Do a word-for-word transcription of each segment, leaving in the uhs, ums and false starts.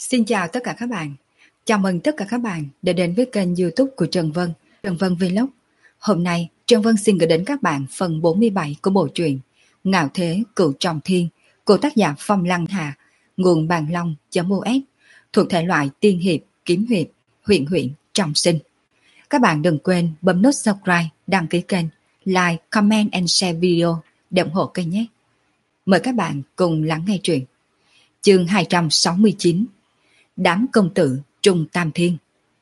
Xin chào tất cả các bạn. Chào mừng tất cả các bạn đã đến với kênh YouTube của Trần Vân, Trần Vân Vlog. Hôm nay, Trần Vân xin gửi đến các bạn phần bốn mươi bảy của bộ truyện Ngạo Thế Cửu Trọng Thiên của tác giả Phong Lăng Hà, nguồn bàn long.os, thuộc thể loại tiên hiệp, kiếm hiệp, huyền huyễn, trọng sinh. Các bạn đừng quên bấm nút subscribe, đăng ký kênh, like, comment and share video để ủng hộ kênh nhé. Mời các bạn cùng lắng nghe truyện. Chương hai trăm sáu mươi chín. Đám công tử Trung Tam Thiên.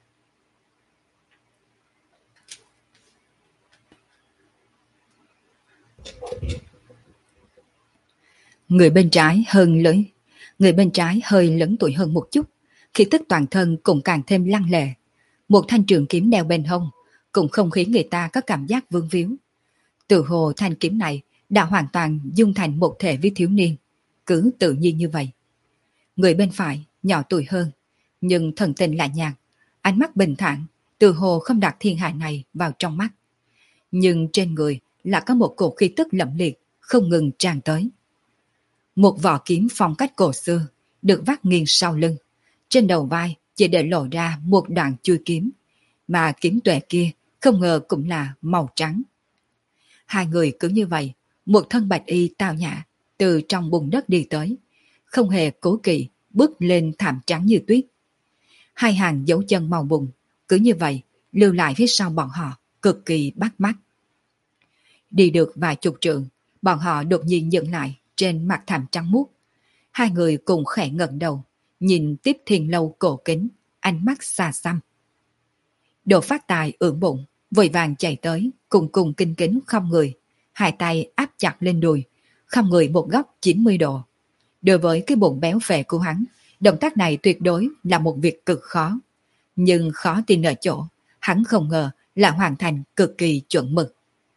Người bên trái hơn lớn, người bên trái hơi lớn tuổi hơn một chút, khí tức toàn thân cũng càng thêm lăng lệ. Một thanh trường kiếm đeo bên hông cũng không khiến người ta có cảm giác vương víu. Từ hồ thanh kiếm này đã hoàn toàn dung thành một thể với thiếu niên, cứ tự nhiên như vậy. Người bên phải nhỏ tuổi hơn, nhưng thần tình lại nhạt, ánh mắt bình thản, từ hồ không đặt thiên hạ này vào trong mắt. Nhưng trên người là có một cổ khí tức lẫm liệt, không ngừng tràn tới. Một vỏ kiếm phong cách cổ xưa, được vác nghiêng sau lưng. Trên đầu vai chỉ để lộ ra một đoạn chui kiếm, mà kiếm tuệ kia không ngờ cũng là màu trắng. Hai người cứ như vậy, một thân bạch y tao nhã, từ trong bùn đất đi tới, không hề cố kỵ bước lên thảm trắng như tuyết. Hai hàng dấu chân màu bùn, cứ như vậy, lưu lại phía sau bọn họ, cực kỳ bắt mắt. Đi được vài chục trượng, bọn họ đột nhiên dừng lại trên mặt thảm trắng muốt. Hai người cùng khẽ ngẩng đầu, nhìn tiếp Thiên Lâu cổ kính, ánh mắt xa xăm. Đồ Phát Tài ưỡn bụng, vội vàng chạy tới, cùng cùng kinh kính không người, hai tay áp chặt lên đùi, không người một góc chín mươi độ. Đối với cái bụng béo phệ của hắn, động tác này tuyệt đối là một việc cực khó. Nhưng khó tin ở chỗ, hắn không ngờ là hoàn thành cực kỳ chuẩn mực.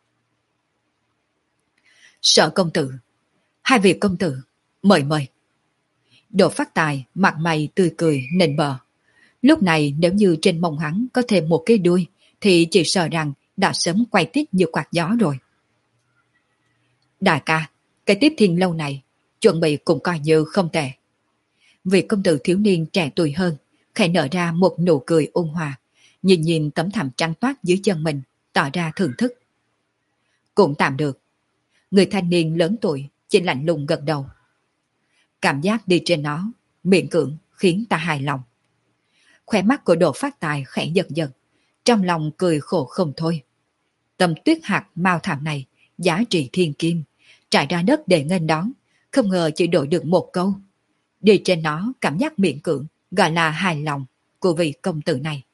Sở công tử, hai vị công tử, mời mời. Đồ Phát Tài mặt mày tươi cười nịnh bợ. Lúc này nếu như trên mông hắn có thêm một cái đuôi, thì chỉ sợ rằng đã sớm quay tít như quạt gió rồi. Đại ca, cái tiếp Thiên Lâu này chuẩn bị cũng coi như không tệ. Vị công tử thiếu niên trẻ tuổi hơn, khẽ nở ra một nụ cười ôn hòa, nhìn nhìn tấm thảm trắng toát dưới chân mình, tỏ ra thưởng thức. Cũng tạm được. Người thanh niên lớn tuổi chỉ lạnh lùng gật đầu. Cảm giác đi trên nó miễn cưỡng khiến ta hài lòng. Khóe mắt của Đồ Phát Tài khẽ giật giật, trong lòng cười khổ không thôi. Tầm tuyết hạt mao thảm này giá trị thiên kim, trải ra đất để nghênh đón, không ngờ chỉ đổi được một câu. Đi trên nó cảm giác miễn cưỡng, gọi là hài lòng của vị công tử này.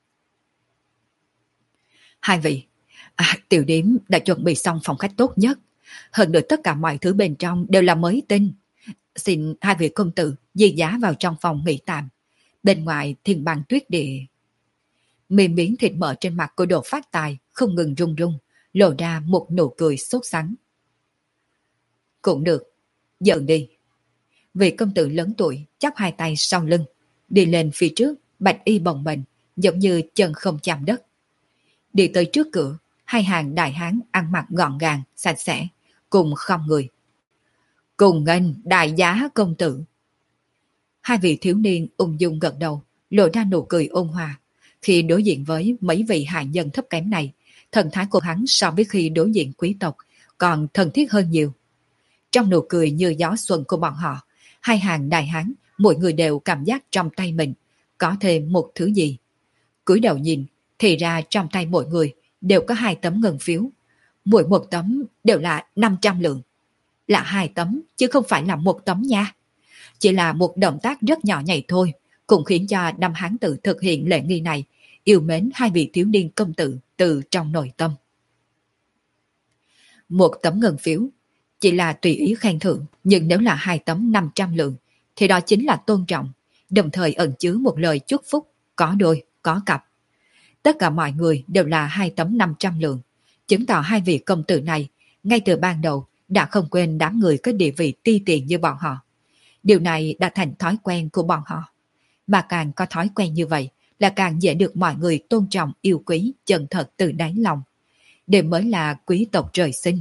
Hai vị, à, tiểu điếm đã chuẩn bị xong phòng khách tốt nhất. Hơn nữa tất cả mọi thứ bên trong đều là mới tinh. Xin hai vị công tử di giá vào trong phòng nghỉ tạm. Bên ngoài thiên băng tuyết địa. Miếng miếng thịt mỡ trên mặt của Đồ Phát Tài không ngừng rung rung, lộ ra một nụ cười sốt sắng. Cũng được, dợn đi. Vị công tử lớn tuổi chắp hai tay sau lưng, đi lên phía trước, bạch y bồng bềnh, giống như chân không chạm đất. Đi tới trước cửa, hai hàng đại hán ăn mặc gọn gàng, sạch sẽ, cùng không người. Cùng nghênh đại giá công tử. Hai vị thiếu niên ung dung gật đầu, lộ ra nụ cười ôn hòa. Khi đối diện với mấy vị hạ nhân thấp kém này, thần thái của hắn so với khi đối diện quý tộc còn thân thiết hơn nhiều. Trong nụ cười như gió xuân của bọn họ, hai hàng đại hán, mỗi người đều cảm giác trong tay mình có thêm một thứ gì. Cúi đầu nhìn, thì ra trong tay mỗi người đều có hai tấm ngân phiếu. Mỗi một tấm đều là năm trăm lượng. Là hai tấm, chứ không phải là một tấm nha. Chỉ là một động tác rất nhỏ nhảy thôi, cũng khiến cho năm hán tử thực hiện lễ nghi này, yêu mến hai vị thiếu niên công tử từ trong nội tâm. Một tấm ngân phiếu chỉ là tùy ý khen thưởng, nhưng nếu là hai tấm năm trăm lượng, thì đó chính là tôn trọng, đồng thời ẩn chứa một lời chúc phúc, có đôi, có cặp. Tất cả mọi người đều là hai tấm năm trăm lượng, chứng tỏ hai vị công tử này, ngay từ ban đầu, đã không quên đám người có địa vị ti tiện như bọn họ. Điều này đã thành thói quen của bọn họ. Mà càng có thói quen như vậy, là càng dễ được mọi người tôn trọng yêu quý chân thật từ đáy lòng. Đây mới là quý tộc trời sinh.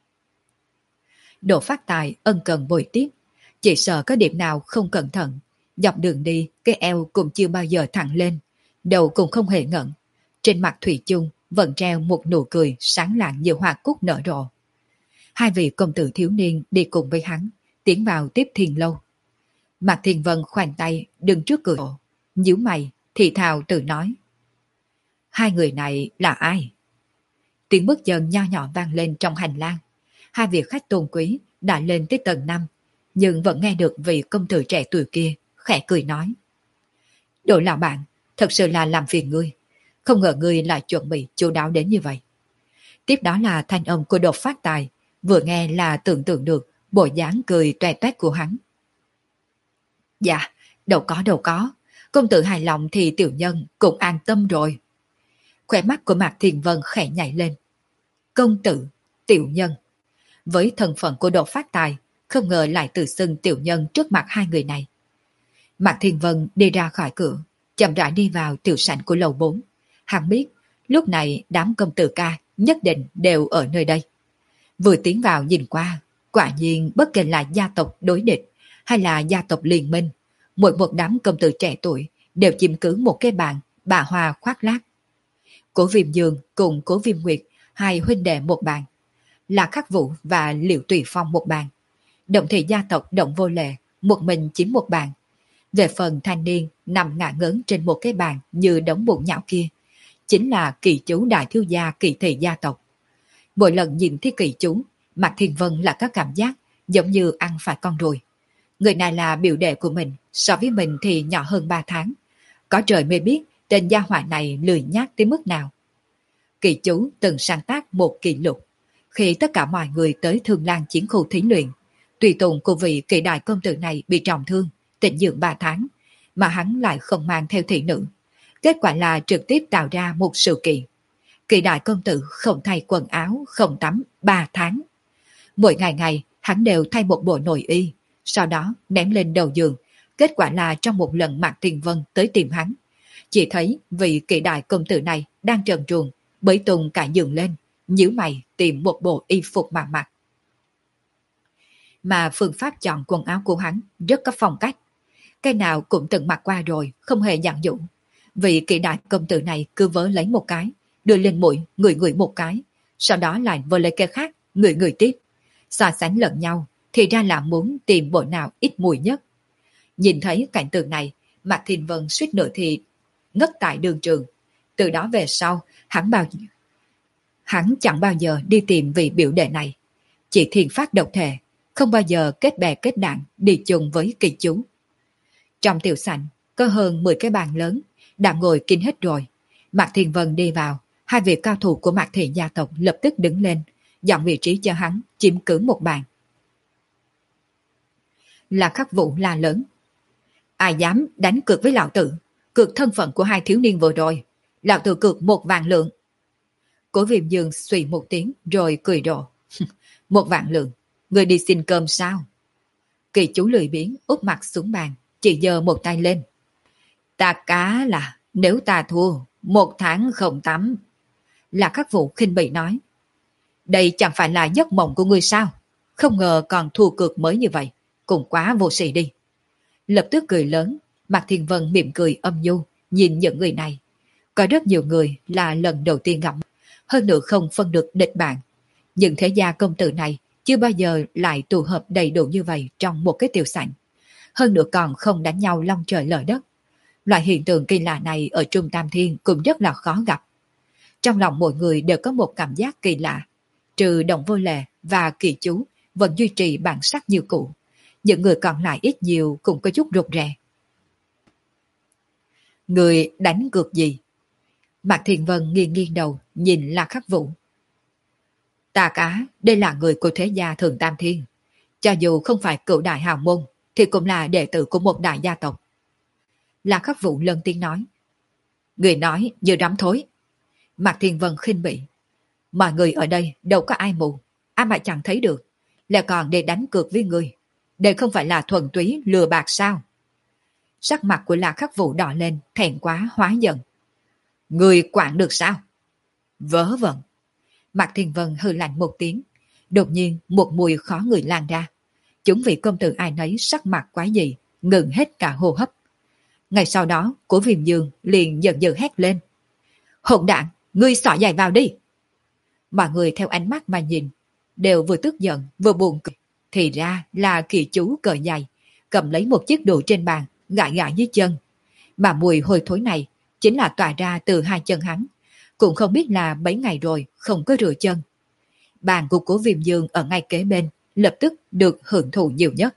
Đồ Phát Tài ân cần bồi tiếp, chỉ sợ có điểm nào không cẩn thận, Dọc đường đi, cái eo cũng chưa bao giờ thẳng lên, đầu cũng không hề ngẩng. Trên mặt thủy chung vẫn treo một nụ cười sáng lạng như hoa cúc nở rộ. Hai vị công tử thiếu niên đi cùng với hắn, tiến vào tiếp thiền lâu. Mạc Thiên Vân khoanh tay đứng trước cửa, nhíu mày, thì thào tự nói. Hai người này là ai? Tiếng bước chân nho nhỏ vang lên trong hành lang. Hai vị khách tôn quý đã lên tới tầng năm, nhưng vẫn nghe được vị công tử trẻ tuổi kia khẽ cười nói. Đội lão bạn, thật sự là làm phiền ngươi. Không ngờ ngươi lại chuẩn bị chu đáo đến như vậy. Tiếp đó là thanh âm của Đột Phát Tài, vừa nghe là tưởng tượng được bộ dáng cười toe toét của hắn. Dạ, đâu có đâu có. Công tử hài lòng thì tiểu nhân cũng an tâm rồi. Khỏe mắt của Mạc Thiên Vân khẽ nhảy lên. Công tử, tiểu nhân. Với thân phận của Đột Phát Tài, không ngờ lại tự xưng tiểu nhân trước mặt hai người này. Mạc Thiên Vân đi ra khỏi cửa, chậm rãi đi vào tiểu sảnh của lầu bốn. Hắn biết, lúc này đám công tử ca nhất định đều ở nơi đây. Vừa tiến vào nhìn qua, quả nhiên bất kể là gia tộc đối địch hay là gia tộc liên minh, mỗi một đám công tử trẻ tuổi đều chiếm cứ một cái bàn bà hoa khoác lác. Cố Viêm Dương cùng Cố Viêm Nguyệt, hai huynh đệ một bàn, là Khắc Vũ và Liệu Tùy Phong một bàn. Động thị gia tộc Động Vô Lệ một mình chiếm một bàn. Về phần thanh niên nằm ngả ngớn trên một cái bàn như đống bụng nhão kia, chính là kỳ chú đại thiếu gia Kỳ thị gia tộc. Mỗi lần nhìn thấy kỳ chú, Mạc Thiên Vân là có cảm giác giống như ăn phải con ruồi. Người này là biểu đệ của mình, so với mình thì nhỏ hơn ba tháng. Có trời mới biết tên gia hỏa này lười nhác tới mức nào. Kỳ chú từng sáng tác một kỷ lục. Khi tất cả mọi người tới Thương Lan chiến khu thí luyện, tùy tùng của vị kỳ đại công tử này bị trọng thương, tịnh dưỡng ba tháng, mà hắn lại không mang theo thị nữ. Kết quả là trực tiếp tạo ra một sự kiện. Kỳ đại công tử không thay quần áo, không tắm ba tháng. Mỗi ngày ngày hắn đều thay một bộ nội y, sau đó ném lên đầu giường. Kết quả là trong một lần Mạc Thiên Vân tới tìm hắn, chỉ thấy vị kỳ đại công tử này đang trần truồng, bới tung cả giường lên, nhíu mày tìm một bộ y phục mà mặc. Mà phương pháp chọn quần áo của hắn rất có phong cách. Cái nào cũng từng mặc qua rồi, không hề dặn dụ. Vị kỳ đại công tử này cứ vớ lấy một cái, đưa lên mũi, ngửi ngửi một cái, sau đó lại vơ lấy cái khác, ngửi ngửi tiếp. So sánh lẫn nhau, thì ra là muốn tìm bộ nào ít mùi nhất. Nhìn thấy cảnh tượng này, Mạc Thiên Vân suýt nữa thì ngất tại đường trường. Từ đó về sau, hắn bao hắn chẳng bao giờ đi tìm vị biểu đệ này. Chỉ thiên phát độc thể, không bao giờ kết bè kết đảng đi chung với kỳ chú. Trong tiểu sảnh, có hơn mười cái bàn lớn, đã ngồi kín hết rồi. Mạc Thiên Vân đi vào, hai vị cao thủ của Mạc thị gia tộc lập tức đứng lên, dọn vị trí cho hắn chiếm cứ một bàn. Là Khắc Vũ la lớn. Ai dám đánh cược với lão tử, cược thân phận của hai thiếu niên vừa rồi, lão tử cược một vạn lượng. Cố Viêm Dương suy một tiếng rồi cười rộ. Một vạn lượng, người đi xin cơm sao? Kỳ chú lười biếng úp mặt xuống bàn, chỉ giơ một tay lên. Ta cá là nếu ta thua, một tháng không tắm. Là Khắc Vũ khinh bỉ nói. Đây chẳng phải là giấc mộng của ngươi sao? Không ngờ còn thua cược mới như vậy, cũng quá vô sĩ đi. Lập tức cười lớn, Mạc Thiên Vân mỉm cười âm nhu, nhìn những người này. Có rất nhiều người là lần đầu tiên gặp, hơn nữa không phân được địch bạn. Những thế gia công tử này chưa bao giờ lại tụ hợp đầy đủ như vậy trong một cái tiểu sảnh. Hơn nữa còn không đánh nhau long trời lở đất. Loại hiện tượng kỳ lạ này ở Trung Tam Thiên cũng rất là khó gặp. Trong lòng mọi người đều có một cảm giác kỳ lạ. Trừ Động Vô Lệ và Kỳ Chú vẫn duy trì bản sắc như cũ. Những người còn lại ít nhiều cũng có chút rụt rè. Người đánh cược gì? Mạc Thiên Vân nghiêng nghiêng đầu nhìn La Khắc Vũ. Ta cá, đây là người của thế gia Thường Tam Thiên. Cho dù không phải cựu đại hào môn, thì cũng là đệ tử của một đại gia tộc. La Khắc Vũ lớn tiếng nói. Người nói như rắm thối. Mạc Thiên Vân khinh bỉ. Mọi người ở đây đâu có ai mù, ai mà chẳng thấy được, lại còn để đánh cược với người. Đây không phải là thuần túy lừa bạc sao? Sắc mặt của La Khắc Vũ đỏ lên, thẹn quá hóa giận. Người quản được sao? Vớ vẩn. Mạc Thiên Vân hừ lạnh một tiếng. Đột nhiên một mùi khó người lan ra. Chúng vị công tử ai nấy sắc mặt quái dị, ngừng hết cả hô hấp. Ngay sau đó, Cố Viêm Dương liền giận dữ hét lên. Hỗn đản, ngươi xỏ giày vào đi. Mọi người theo ánh mắt mà nhìn, đều vừa tức giận vừa buồn cười. Thì ra là Kỳ Chú cởi giày, cầm lấy một chiếc đồ trên bàn, gãi gãi dưới chân. Mà mùi hôi thối này chính là tỏa ra từ hai chân hắn. Cũng không biết là mấy ngày rồi không có rửa chân. Bàn của Cố Viêm Dương ở ngay kế bên, lập tức được hưởng thụ nhiều nhất.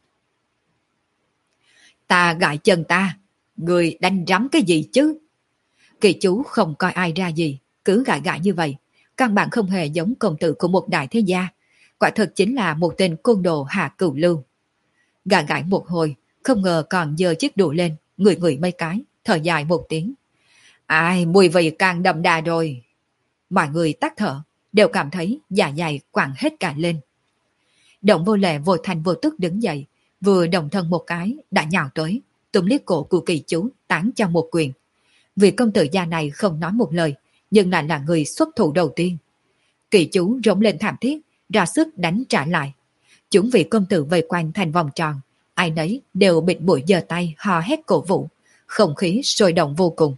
Ta gãi chân ta, người đánh rắm cái gì chứ? Kỳ Chú không coi ai ra gì, cứ gãi gãi như vậy. Căn bản không hề giống công tử của một đại thế gia. Quả thật chính là một tên côn đồ hạ cửu lưu. Gãi gãi một hồi, không ngờ còn giơ chiếc đũa lên, ngửi ngửi mấy cái, thở dài một tiếng. Ai, mùi vị càng đậm đà rồi. Mọi người tắt thở, đều cảm thấy dạ dày quặn hết cả lên. Động Vô Lệ vô thành vô tức đứng dậy, vừa đồng thân một cái đã nhào tới, túm liếc cổ của Kỳ Chú tán cho một quyền. Vì công tử gia này không nói một lời, nhưng lại là người xuất thủ đầu tiên. Kỳ Chú rống lên thảm thiết, ra sức đánh trả lại. Chúng vị công tử vây quanh thành vòng tròn, ai nấy đều bịt mũi giơ tay hò hét cổ vũ, không khí sôi động vô cùng.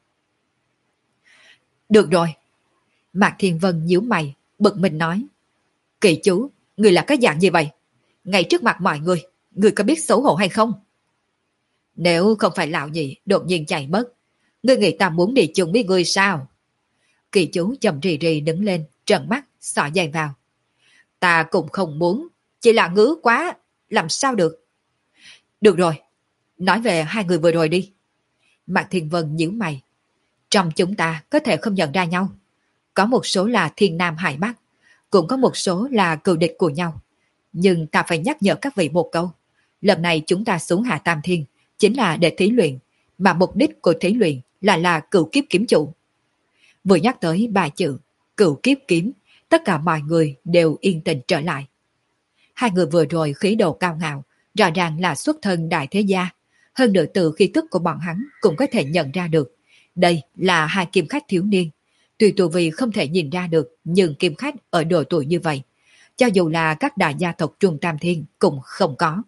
Được rồi. Mạc Thiên Vân nhíu mày, bực mình nói. Kỳ Chú, người là cái dạng gì vậy? Ngay trước mặt mọi người, người có biết xấu hổ hay không? Nếu không phải lão nhị đột nhiên chạy mất, ngươi nghĩ ta muốn đi chung với ngươi sao? Kỳ Chú chậm rì rì đứng lên, trợn mắt, xỏ giày vào. Ta cũng không muốn, chỉ là ngứa quá, làm sao được? Được rồi, nói về hai người vừa rồi đi. Mạc Thiên Vân nhíu mày. Trong chúng ta có thể không nhận ra nhau. Có một số là thiên nam hải bắc, cũng có một số là cừu địch của nhau. Nhưng ta phải nhắc nhở các vị một câu. Lần này chúng ta xuống Hạ Tam Thiên chính là để thí luyện, mà mục đích của thí luyện là là cửu kiếp kiếm chủ. Vừa nhắc tới ba chữ cửu kiếp kiếm, tất cả mọi người đều yên tĩnh trở lại. Hai người vừa rồi khí độ cao ngạo, rõ ràng là xuất thân đại thế gia. Hơn nữa từ khí tức của bọn hắn cũng có thể nhận ra được. Đây là hai kiếm khách thiếu niên. Tuy tu vi không thể nhìn ra được, nhưng kiếm khách ở độ tuổi như vậy, cho dù là các đại gia tộc Trung Tam Thiên cũng không có.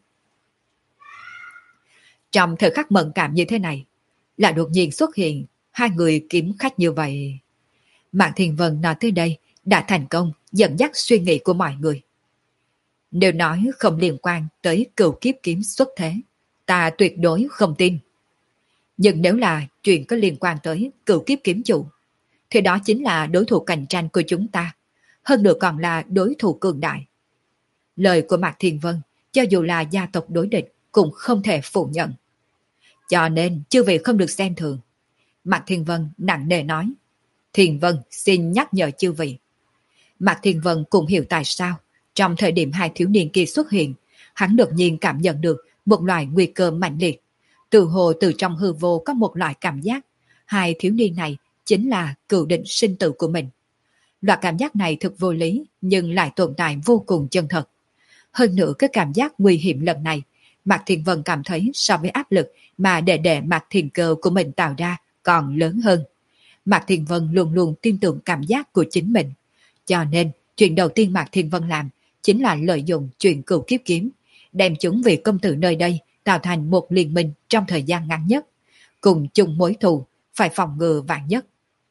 Trong thời khắc mẫn cảm như thế này, là đột nhiên xuất hiện hai người kiếm khách như vậy. Mạc Thiên Vân nói tới đây đã thành công dẫn dắt suy nghĩ của mọi người. Nếu nói không liên quan tới cửu kiếp kiếm xuất thế, ta tuyệt đối không tin. Nhưng nếu là chuyện có liên quan tới cửu kiếp kiếm chủ, thì đó chính là đối thủ cạnh tranh của chúng ta, hơn nữa còn là đối thủ cường đại. Lời của Mạc Thiên Vân, cho dù là gia tộc đối địch, cũng không thể phủ nhận. Cho nên, chư vị không được xem thường. Mạc Thiên Vân nặng nề nói. Thiên Vân xin nhắc nhở chư vị. Mạc Thiên Vân cũng hiểu tại sao, trong thời điểm hai thiếu niên kia xuất hiện, hắn đột nhiên cảm nhận được một loại nguy cơ mạnh liệt. Từ hồ từ trong hư vô có một loại cảm giác, hai thiếu niên này chính là cừu địch sinh tử của mình. Loại cảm giác này thực vô lý, nhưng lại tồn tại vô cùng chân thật. Hơn nữa cái cảm giác nguy hiểm lần này, Mạc Thiên Vân cảm thấy so với áp lực mà đệ đệ Mạc Thiên Cơ của mình tạo ra còn lớn hơn. Mạc Thiên Vân luôn luôn tin tưởng cảm giác của chính mình. Cho nên, chuyện đầu tiên Mạc Thiên Vân làm chính là lợi dụng chuyện cửu kiếp kiếm, đem chúng vị công tử nơi đây tạo thành một liên minh trong thời gian ngắn nhất, cùng chung mối thù, phải phòng ngừa vạn nhất.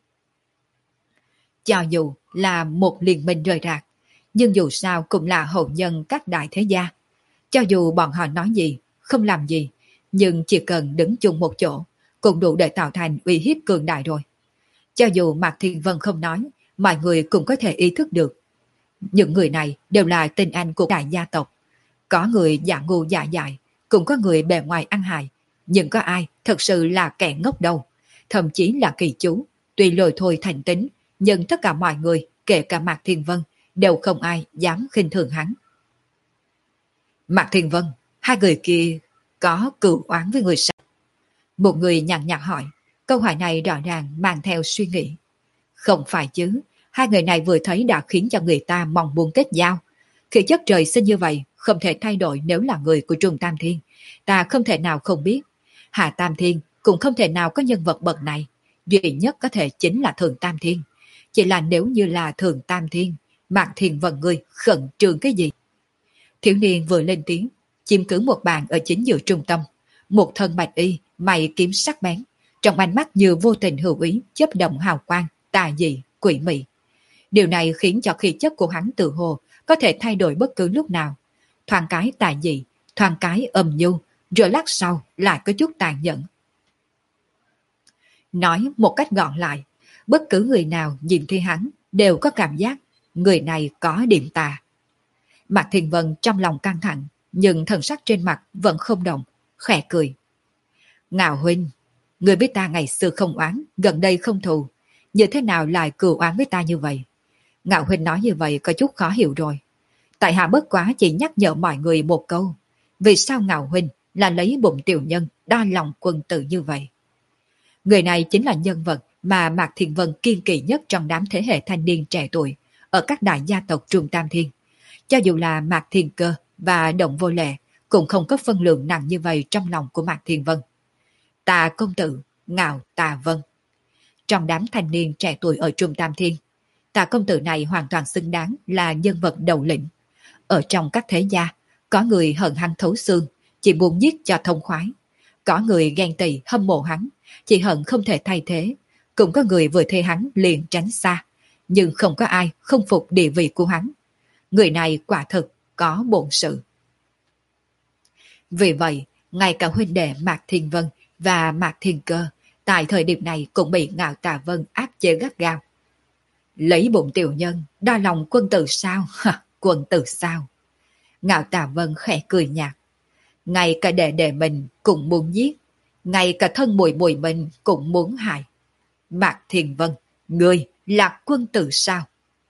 Cho dù là một liên minh rời rạc, nhưng dù sao cũng là hậu nhân các đại thế gia. Cho dù bọn họ nói gì, không làm gì, nhưng chỉ cần đứng chung một chỗ, cũng đủ để tạo thành uy hiếp cường đại rồi. Cho dù Mạc Thiên Vân không nói, mọi người cũng có thể ý thức được. Những người này đều là tinh anh của đại gia tộc. Có người giả ngu giả dại, cũng có người bề ngoài ăn hại, nhưng có ai thật sự là kẻ ngốc đâu. Thậm chí là Kỳ Chú, tuy lôi thôi thành tính, nhưng tất cả mọi người, kể cả Mạc Thiên Vân, đều không ai dám khinh thường hắn. Mạc Thiên Vân, hai người kia có cừu oán với người sao? Một người nhàn nhạt hỏi, câu hỏi này rõ ràng mang theo suy nghĩ. Không phải chứ, hai người này vừa thấy đã khiến cho người ta mong muốn kết giao. Khi chất trời sinh như vậy, không thể thay đổi nếu là người của Trung Tam Thiên. Ta không thể nào không biết. Hạ Tam Thiên cũng không thể nào có nhân vật bậc này. Duy nhất có thể chính là Thượng Tam Thiên. Chỉ là nếu như là Thượng Tam Thiên, Mạc Thiên Vân người khẩn trương cái gì? Thiếu niên vừa lên tiếng, chiếm cứ một bàn ở chính giữa trung tâm, một thân bạch y, mày kiếm sắc bén, trong ánh mắt như vô tình hữu ý, chớp động hào quang, tà dị, quỷ mị. Điều này khiến cho khí chất của hắn tự hồ có thể thay đổi bất cứ lúc nào. Thoáng cái tà dị, thoáng cái âm nhu, rồi lát sau lại có chút tàn nhẫn. Nói một cách gọn lại, bất cứ người nào nhìn thấy hắn đều có cảm giác người này có điểm tà. Mạc Thiên Vân trong lòng căng thẳng, nhưng thần sắc trên mặt vẫn không động, khẽ cười. Ngạo huynh, người biết ta ngày xưa không oán, gần đây không thù, như thế nào lại cừu oán với ta như vậy? Ngạo huynh nói như vậy có chút khó hiểu rồi. Tại hạ bất quá chỉ nhắc nhở mọi người một câu, vì sao Ngạo huynh là lấy bụng tiểu nhân đo lòng quân tử như vậy? Người này chính là nhân vật mà Mạc Thiên Vân kiên kỵ nhất trong đám thế hệ thanh niên trẻ tuổi ở các đại gia tộc Trung Tam Thiên. Cho dù là Mạc Thiên Cơ và Động Vô Lệ cũng không có phân lượng nặng như vậy trong lòng của Mạc Thiên Vân. Tà công tử, Ngạo Tà Vân. Trong đám thanh niên trẻ tuổi ở Trung Tam Thiên, Tà công tử này hoàn toàn xứng đáng là nhân vật đầu lĩnh. Ở trong các thế gia, có người hận hắn thấu xương, chỉ muốn giết cho thông khoái. Có người ghen tị hâm mộ hắn, chỉ hận không thể thay thế. Cũng có người vừa thấy hắn liền tránh xa, nhưng không có ai không phục địa vị của hắn. Người này quả thực có bổn sự. Vì vậy, ngay cả huynh đệ Mạc Thiên Vân và Mạc Thiên Cơ tại thời điểm này cũng bị Ngạo Tà Vân áp chế gắt gao. Lấy bụng tiểu nhân, đo lòng quân tử sao? Quân tử sao? Ngạo Tà Vân khẽ cười nhạt. Ngay cả đệ đệ mình cũng muốn giết, ngay cả thân mùi mùi mình cũng muốn hại. Mạc Thiên Vân, ngươi là quân tử sao?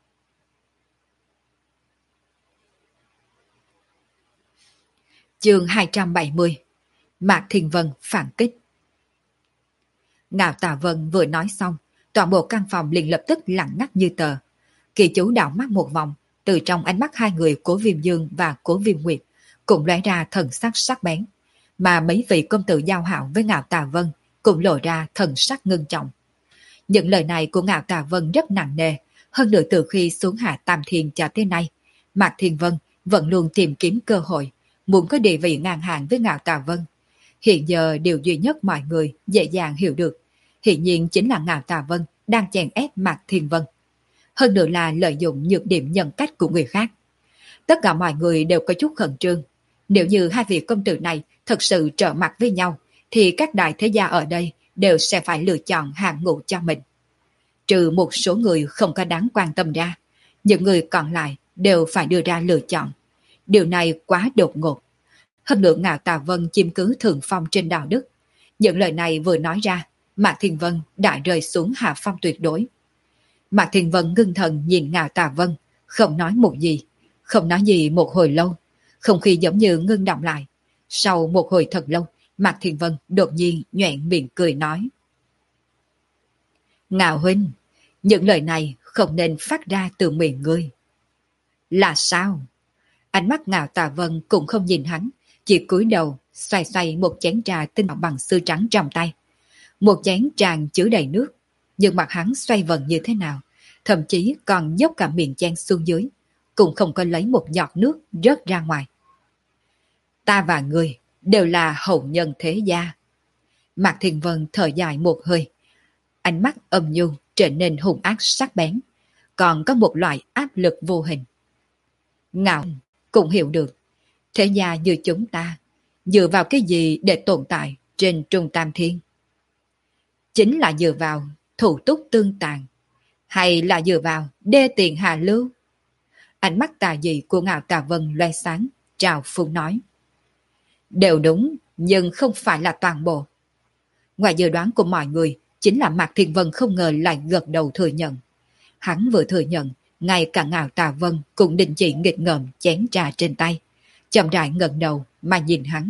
Chương hai trăm bảy mươi. Mạc Thiên Vân phản kích. Ngạo Tà Vân vừa nói xong, toàn bộ căn phòng liền lập tức lặng ngắt như tờ. Kỳ chú đảo mắt một vòng, từ trong ánh mắt hai người Cố Viêm Dương và Cố Viêm Nguyệt cũng lóe ra thần sắc sắc bén, mà mấy vị công tử giao hảo với Ngạo Tà Vân cũng lộ ra thần sắc ngưng trọng. Những lời này của Ngạo Tà Vân rất nặng nề, hơn nữa từ khi xuống hạ Tam Thiên cho tới nay, Mạc Thiên Vân vẫn luôn tìm kiếm cơ hội, muốn có địa vị ngang hàng với Ngạo Tà Vân. Hiện giờ điều duy nhất mọi người dễ dàng hiểu được, hiển nhiên chính là Ngạo Tà Vân đang chèn ép Mạc Thiên Vân. Hơn nữa là lợi dụng nhược điểm nhân cách của người khác. Tất cả mọi người đều có chút khẩn trương. Nếu như hai vị công tử này thật sự trở mặt với nhau, thì các đại thế gia ở đây đều sẽ phải lựa chọn hạng ngũ cho mình. Trừ một số người không có đáng quan tâm ra, những người còn lại đều phải đưa ra lựa chọn. Điều này quá đột ngột. Hơn nữa Ngạo Tà Vân chiếm cứ thượng phong trên đạo đức. Những lời này vừa nói ra, Mạc Thiên Vân đã rơi xuống hạ phong tuyệt đối. Mạc Thiên Vân ngưng thần nhìn Ngạo Tà Vân, không nói một gì, không nói gì một hồi lâu, không khí giống như ngưng động lại. Sau một hồi thật lâu, Mạc Thiên Vân đột nhiên nhoẻn miệng cười nói. Ngạo huynh, những lời này không nên phát ra từ miệng ngươi. Là sao? Ánh mắt Ngạo Tà Vân cũng không nhìn hắn, chỉ cúi đầu, xoay xoay một chén trà tinh bảo bằng sứ trắng trong tay. Một chén tràn chứa đầy nước, nhưng mặt hắn xoay vần như thế nào, thậm chí còn dốc cả miệng chén xuống dưới, cũng không có lấy một giọt nước rớt ra ngoài. Ta và ngươi đều là hậu nhân thế gia. Mạc Thiên Vân thở dài một hơi, ánh mắt âm nhu trở nên hung ác sắc bén, còn có một loại áp lực vô hình. Ngạo cũng hiểu được, thế gia như chúng ta dựa vào cái gì để tồn tại trên Trung Tam Thiên? Chính là dựa vào thủ túc tương tàn, hay là dựa vào đê tiền hạ lưu? Ánh mắt tà dị của Ngạo Tà Vân loe sáng, trào phúng nói. Đều đúng, nhưng không phải là toàn bộ. Ngoài dự đoán của mọi người, chính là Mạc Thiên Vân không ngờ lại gật đầu thừa nhận. Hắn vừa thừa nhận, ngay cả Ngạo Tà Vân cũng đình chỉ nghịch ngợm chén trà trên tay, chậm rãi ngẩng đầu mà nhìn hắn.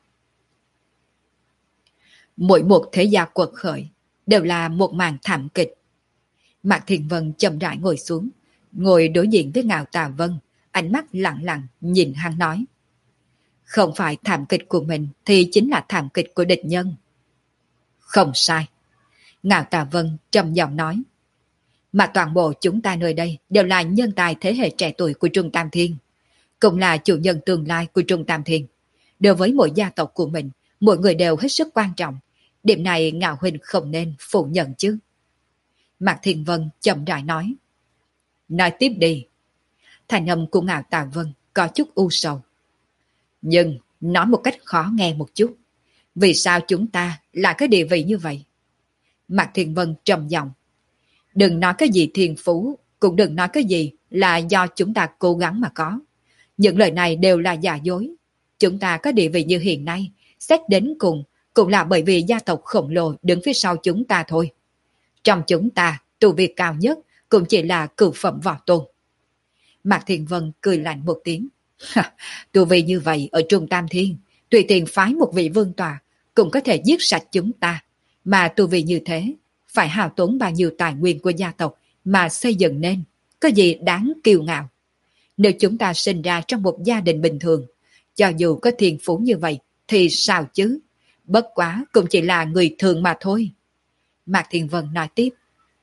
Mỗi một thế gia quật khởi đều là một màn thảm kịch. Mạc Thiên Vân chậm rãi ngồi xuống, ngồi đối diện với Ngạo Tà Vân, ánh mắt lặng lặng nhìn hắn nói. Không phải thảm kịch của mình thì chính là thảm kịch của địch nhân. Không sai. Ngạo Tà Vân trầm giọng nói. Mà toàn bộ chúng ta nơi đây đều là nhân tài thế hệ trẻ tuổi của Trung Tam Thiên, cũng là chủ nhân tương lai của Trung Tam Thiên. Đối với mỗi gia tộc của mình, mỗi người đều hết sức quan trọng. Điểm này Ngạo Huynh không nên phủ nhận chứ. Mạc Thiên Vân chậm rãi nói. Nói tiếp đi. Thành âm của Ngạo Tà Vân có chút u sầu. Nhưng nói một cách khó nghe một chút. Vì sao chúng ta lại có địa vị như vậy? Mạc Thiên Vân trầm giọng. Đừng nói cái gì thiên phú, cũng đừng nói cái gì là do chúng ta cố gắng mà có. Những lời này đều là giả dối. Chúng ta có địa vị như hiện nay, xét đến cùng, cũng là bởi vì gia tộc khổng lồ đứng phía sau chúng ta thôi. Trong chúng ta, tu vi cao nhất cũng chỉ là cửu phẩm võ tôn. Mạc Thiên Vân cười lạnh một tiếng. Tu vi như vậy ở Trung Tam Thiên, tùy tiện phái một vị vương tòa cũng có thể giết sạch chúng ta. Mà tu vi như thế, phải hao tốn bao nhiêu tài nguyên của gia tộc mà xây dựng nên, có gì đáng kiêu ngạo. Nếu chúng ta sinh ra trong một gia đình bình thường, cho dù có thiên phú như vậy, thì sao chứ? Bất quá cũng chỉ là người thường mà thôi. Mạc Thiên Vân nói tiếp.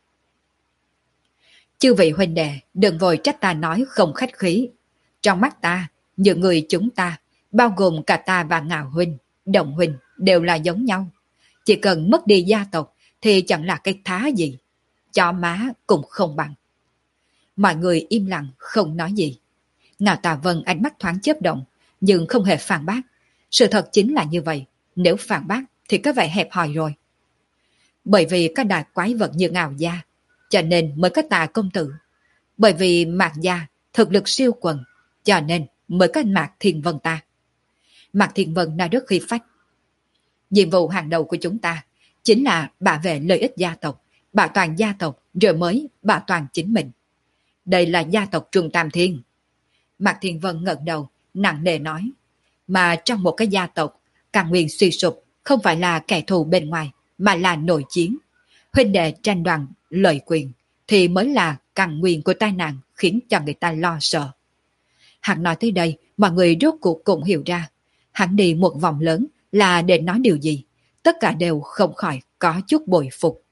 Chư vị huynh đệ, đừng vội trách ta nói không khách khí. Trong mắt ta, những người chúng ta, bao gồm cả ta và Ngạo Huynh, Đồng Huynh, đều là giống nhau. Chỉ cần mất đi gia tộc thì chẳng là cái thá gì. Chó má cũng không bằng. Mọi người im lặng không nói gì. Ngạo Tà Vân ánh mắt thoáng chớp động, nhưng không hề phản bác. Sự thật chính là như vậy, nếu phản bác thì có vẻ hẹp hòi rồi. Bởi vì có đại quái vật như Ngạo gia, cho nên mới có Tà công tử. Bởi vì Mạc gia thực lực siêu quần, cho nên mới có Mạc Thiên Vân ta. Mạc Thiên Vân nói rất khí phách. Nhiệm vụ hàng đầu của chúng ta chính là bảo vệ lợi ích gia tộc, bảo toàn gia tộc rồi mới bảo toàn chính mình. Đây là gia tộc Trung Tam Thiên. Mạc Thiên Vân ngẩng đầu, nặng nề nói. Mà trong một cái gia tộc, càng nguyên suy sụp không phải là kẻ thù bên ngoài, mà là nội chiến. Huynh đệ tranh đoạt lợi quyền thì mới là càng nguyên của tai nạn khiến cho người ta lo sợ. Hắn nói tới đây, mọi người rốt cuộc cũng hiểu ra. Hắn đi một vòng lớn là để nói điều gì. Tất cả đều không khỏi có chút bội phục.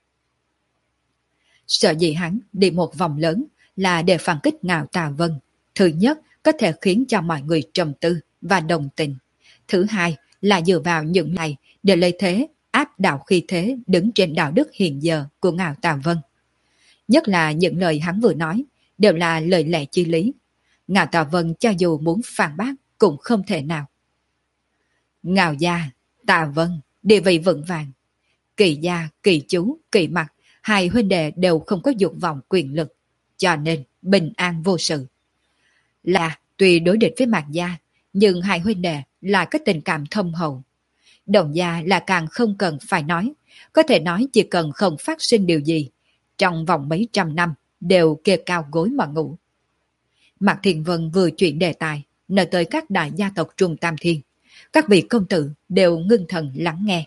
Sợ gì hắn đi một vòng lớn là để phản kích Ngạo Tà Vân. Thứ nhất, có thể khiến cho mọi người trầm tư và đồng tình. Thứ hai là dựa vào những này để lấy thế áp đảo khí thế đứng trên đạo đức hiện giờ của Ngạo Tà Vân. Nhất là những lời hắn vừa nói đều là lời lẽ chi lý. Ngạo Tà Vân cho dù muốn phản bác cũng không thể nào. Ngạo gia, Tà Vân, địa vị vững vàng. Kỳ gia, Kỳ chú, Kỳ mặt, hai huynh đệ đều không có dục vọng quyền lực, cho nên bình an vô sự. Là tuy đối địch với Mạc gia, nhưng hai huynh đệ lại có tình cảm thâm hậu. Đồng gia là càng không cần phải nói, có thể nói chỉ cần không phát sinh điều gì, trong vòng mấy trăm năm đều kê cao gối mà ngủ. Mạc Thiên Vân vừa chuyển đề tài, nói tới các đại gia tộc Trung Tam Thiên. Các vị công tử đều ngưng thần lắng nghe.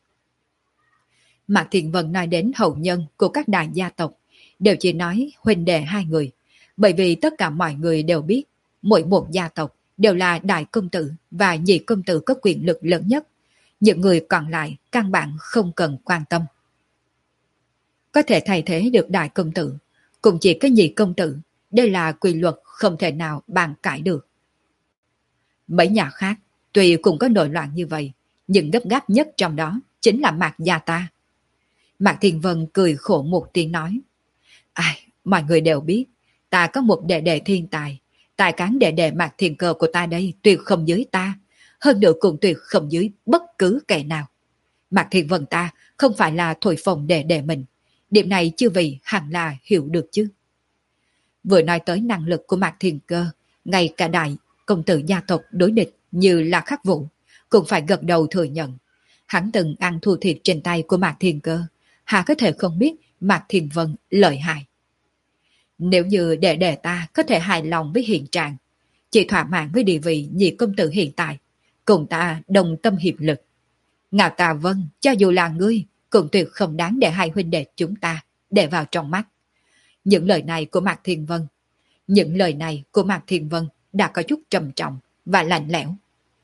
Mạc Thiên Vân nói đến hậu nhân của các đại gia tộc, đều chỉ nói huynh đệ hai người, bởi vì tất cả mọi người đều biết, mỗi một gia tộc đều là đại công tử và nhị công tử có quyền lực lớn nhất. Những người còn lại căn bản không cần quan tâm. Có thể thay thế được đại công tử, cũng chỉ có nhị công tử, đây là quy luật không thể nào bàn cãi được. Mấy nhà khác, tuy cũng có nội loạn như vậy, nhưng gấp gáp nhất trong đó chính là Mạc gia ta. Mạc Thiên Vân cười khổ một tiếng nói. Ai, mọi người đều biết, ta có một đệ đệ thiên tài. Tài cán đệ đệ Mạc Thiên Cơ của ta đây tuyệt không dưới ta, hơn nữa cũng tuyệt không dưới bất cứ kẻ nào. Mạc Thiên Vân ta không phải là thổi phồng đệ đệ mình. Điểm này chư vị hẳn là hiểu được chứ. Vừa nói tới năng lực của Mạc Thiên Cơ, ngay cả đại công tử gia tộc đối địch như là Khắc Vũ cũng phải gật đầu thừa nhận. Hắn từng ăn thua thiệt trên tay của Mạc Thiên Cơ, hà có thể không biết Mạc Thiên Vân lợi hại. Nếu như đệ đệ ta có thể hài lòng với hiện trạng, chỉ thỏa mãn với địa vị nhị công tử hiện tại, cùng ta đồng tâm hiệp lực. Ngạo Tà Vân, cho dù là ngươi, cũng tuyệt không đáng để hai huynh đệ chúng ta để vào trong mắt. Những lời này của Mạc Thiên Vân, những lời này của Mạc Thiên Vân đã có chút trầm trọng và lạnh lẽo.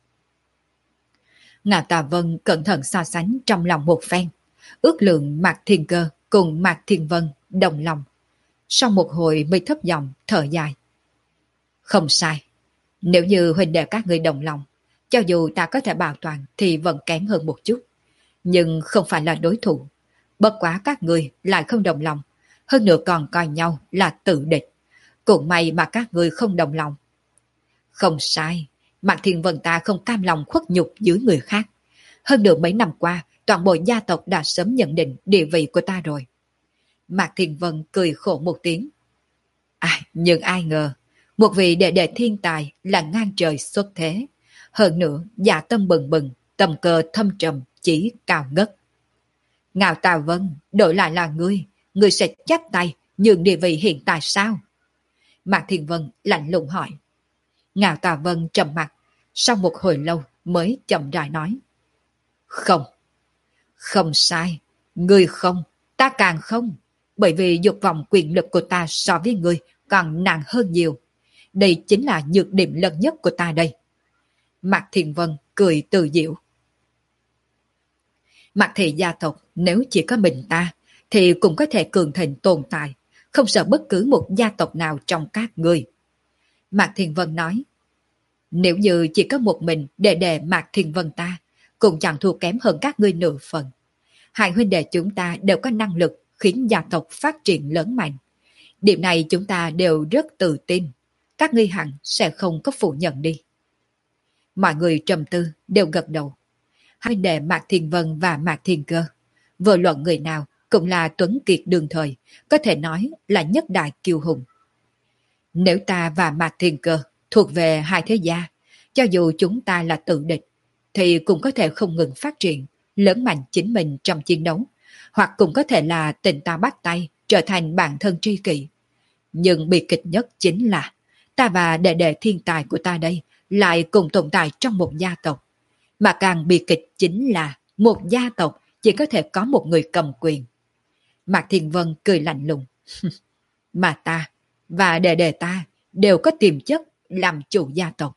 Ngạo Tà Vân cẩn thận so sánh trong lòng một phen, ước lượng Mạc Thiên Cơ cùng Mạc Thiên Vân đồng lòng. Sau một hồi mới thấp giọng thở dài. Không sai, nếu như huynh đệ các người đồng lòng, Cho dù ta có thể bảo toàn thì vẫn kém hơn một chút. Nhưng không phải là đối thủ. Bất quá các người lại không đồng lòng. Hơn nữa còn coi nhau là tự địch. Cũng may mà các người không đồng lòng. Không sai. Mạc Thiên Vân ta không cam lòng khuất nhục dưới người khác. Hơn nữa mấy năm qua, toàn bộ gia tộc đã sớm nhận định địa vị của ta rồi. Mạc Thiên Vân cười khổ một tiếng. À, nhưng ai ngờ, một vị đệ đệ thiên tài là ngang trời xuất thế. Hơn nữa, dạ tâm bừng bừng, tầm cờ thâm trầm, chỉ cao ngất. Ngạo Tà Vân, đổi lại là ngươi, ngươi sẽ chắp tay nhường địa vị hiện tại sao? Mạc Thiên Vân lạnh lùng hỏi. Ngạo Tà Vân trầm mặt, sau một hồi lâu mới chậm rãi nói. Không, không sai, ngươi không, ta càng không, bởi vì dục vọng quyền lực của ta so với ngươi còn nặng hơn nhiều. Đây chính là nhược điểm lớn nhất của ta đây. Mạc Thiên Vân cười tự diệu. Mạc thị gia tộc nếu chỉ có mình ta thì cũng có thể cường thịnh tồn tại, không sợ bất cứ một gia tộc nào trong các ngươi. Mạc Thiên Vân nói, nếu như chỉ có một mình đệ đệ Mạc Thiên Vân ta, cũng chẳng thua kém hơn các ngươi nửa phần. Hai huynh đệ chúng ta đều có năng lực khiến gia tộc phát triển lớn mạnh. Điểm này chúng ta đều rất tự tin. Các ngươi hẳn sẽ không có phủ nhận đi. Mọi người trầm tư đều gật đầu. Hai huynh đệ Mạc Thiên Vân và Mạc Thiên Cơ, vô luận người nào cũng là tuấn kiệt đương thời, có thể nói là nhất đại kiêu hùng. Nếu ta và Mạc Thiên Cơ thuộc về hai thế gia, cho dù chúng ta là tự địch, thì cũng có thể không ngừng phát triển, lớn mạnh chính mình trong chiến đấu, hoặc cũng có thể là tình ta bắt tay, trở thành bạn thân tri kỷ. Nhưng bi kịch nhất chính là, ta và đệ đệ thiên tài của ta đây lại cùng tồn tại trong một gia tộc. Mà càng bi kịch chính là, một gia tộc chỉ có thể có một người cầm quyền. Mạc Thiên Vân cười lạnh lùng. Mà ta và đệ đệ ta đều có tiềm chất làm chủ gia tộc.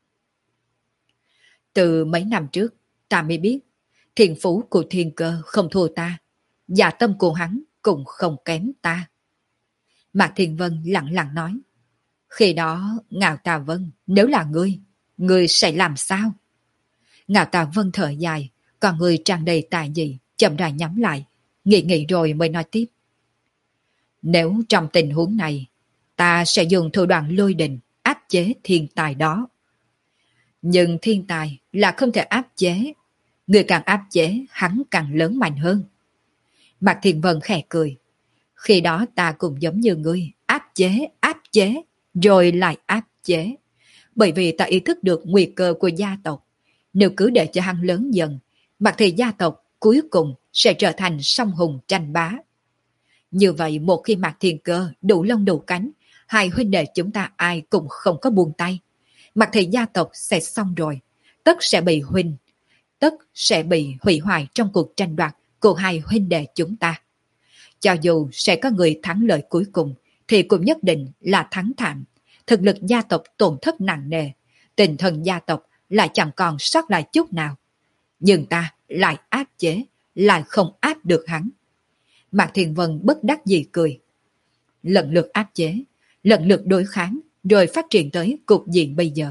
Từ mấy năm trước, ta mới biết, thiên phú của Thiên Cơ không thua ta, dạ tâm của hắn cũng không kém ta. Mạc Thiên Vân lặng lặng nói, khi đó Ngạo Tà Vân, nếu là ngươi, ngươi sẽ làm sao? Ngạo Tà Vân thở dài, còn người tràn đầy tà dị, chậm rãi nhắm lại, nghĩ nghĩ rồi mới nói tiếp. Nếu trong tình huống này, ta sẽ dùng thủ đoạn lôi đình áp chế thiên tài đó. Nhưng thiên tài là không thể áp chế. Người càng áp chế, hắn càng lớn mạnh hơn. Mạc Thiên Vân khẽ cười. Khi đó ta cũng giống như ngươi, áp chế, áp chế, rồi lại áp chế. Bởi vì ta ý thức được nguy cơ của gia tộc. Nếu cứ để cho hắn lớn dần, Mạc thị gia tộc cuối cùng sẽ trở thành song hùng tranh bá. Như vậy một khi Mạc Thiên Cơ đủ lông đủ cánh, hai huynh đệ chúng ta ai cũng không có buông tay. Mạc thị gia tộc sẽ xong rồi, tất sẽ bị huynh, tất sẽ bị hủy hoại trong cuộc tranh đoạt của hai huynh đệ chúng ta. Cho dù sẽ có người thắng lợi cuối cùng, thì cũng nhất định là thắng thảm. Thực lực gia tộc tổn thất nặng nề, tinh thần gia tộc lại chẳng còn sót lại chút nào. Nhưng ta lại áp chế, lại không áp được hắn. Mạc Thiên Vân bất đắc dĩ cười. Lần lượt áp chế, lần lượt đối kháng, rồi phát triển tới cục diện bây giờ.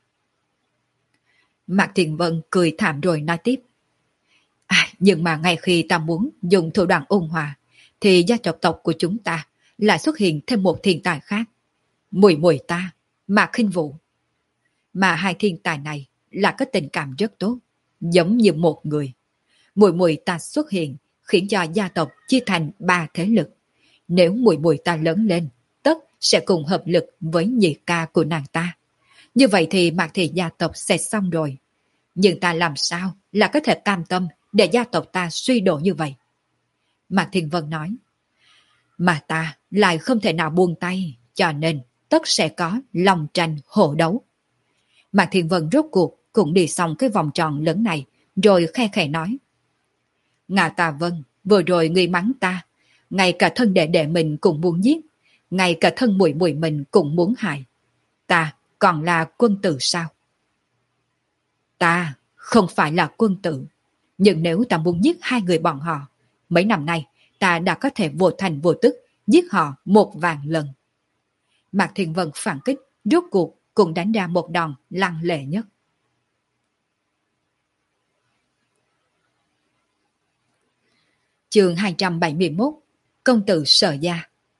Mạc Thiên Vân cười thảm rồi nói tiếp. À, nhưng mà ngay khi ta muốn dùng thủ đoạn ôn hòa, thì gia tộc tộc của chúng ta lại xuất hiện thêm một thiên tài khác. Mùi mùi ta, Mạc Khinh Vũ. Mà hai thiên tài này là có tình cảm rất tốt, giống như một người. Mùi mùi ta xuất hiện, khiến cho gia tộc chia thành ba thế lực. Nếu mùi mùi ta lớn lên, tất sẽ cùng hợp lực với nhị ca của nàng ta. Như vậy thì Mạc thị gia tộc sẽ xong rồi. Nhưng ta làm sao là có thể cam tâm để gia tộc ta suy đổ như vậy? Mạc Thiên Vân nói. Mà ta lại không thể nào buông tay, cho nên tất sẽ có lòng tranh hổ đấu. Mạc Thiên Vân rốt cuộc cũng đi xong cái vòng tròn lớn này, rồi khe khẽ nói. Ngạ Tà Vân, vừa rồi ngươi mắng ta, ngay cả thân đệ đệ mình cũng muốn giết, ngay cả thân muội muội mình cũng muốn hại. Ta còn là quân tử sao? Ta không phải là quân tử, nhưng nếu ta muốn giết hai người bọn họ, mấy năm nay ta đã có thể vô thành vô tức giết họ một vạn lần. Mạc Thiên Vân phản kích, rốt cuộc cũng đánh ra một đòn lăng lệ nhất. Chương hai trăm bảy mươi mốt. Công tử Sở Gia.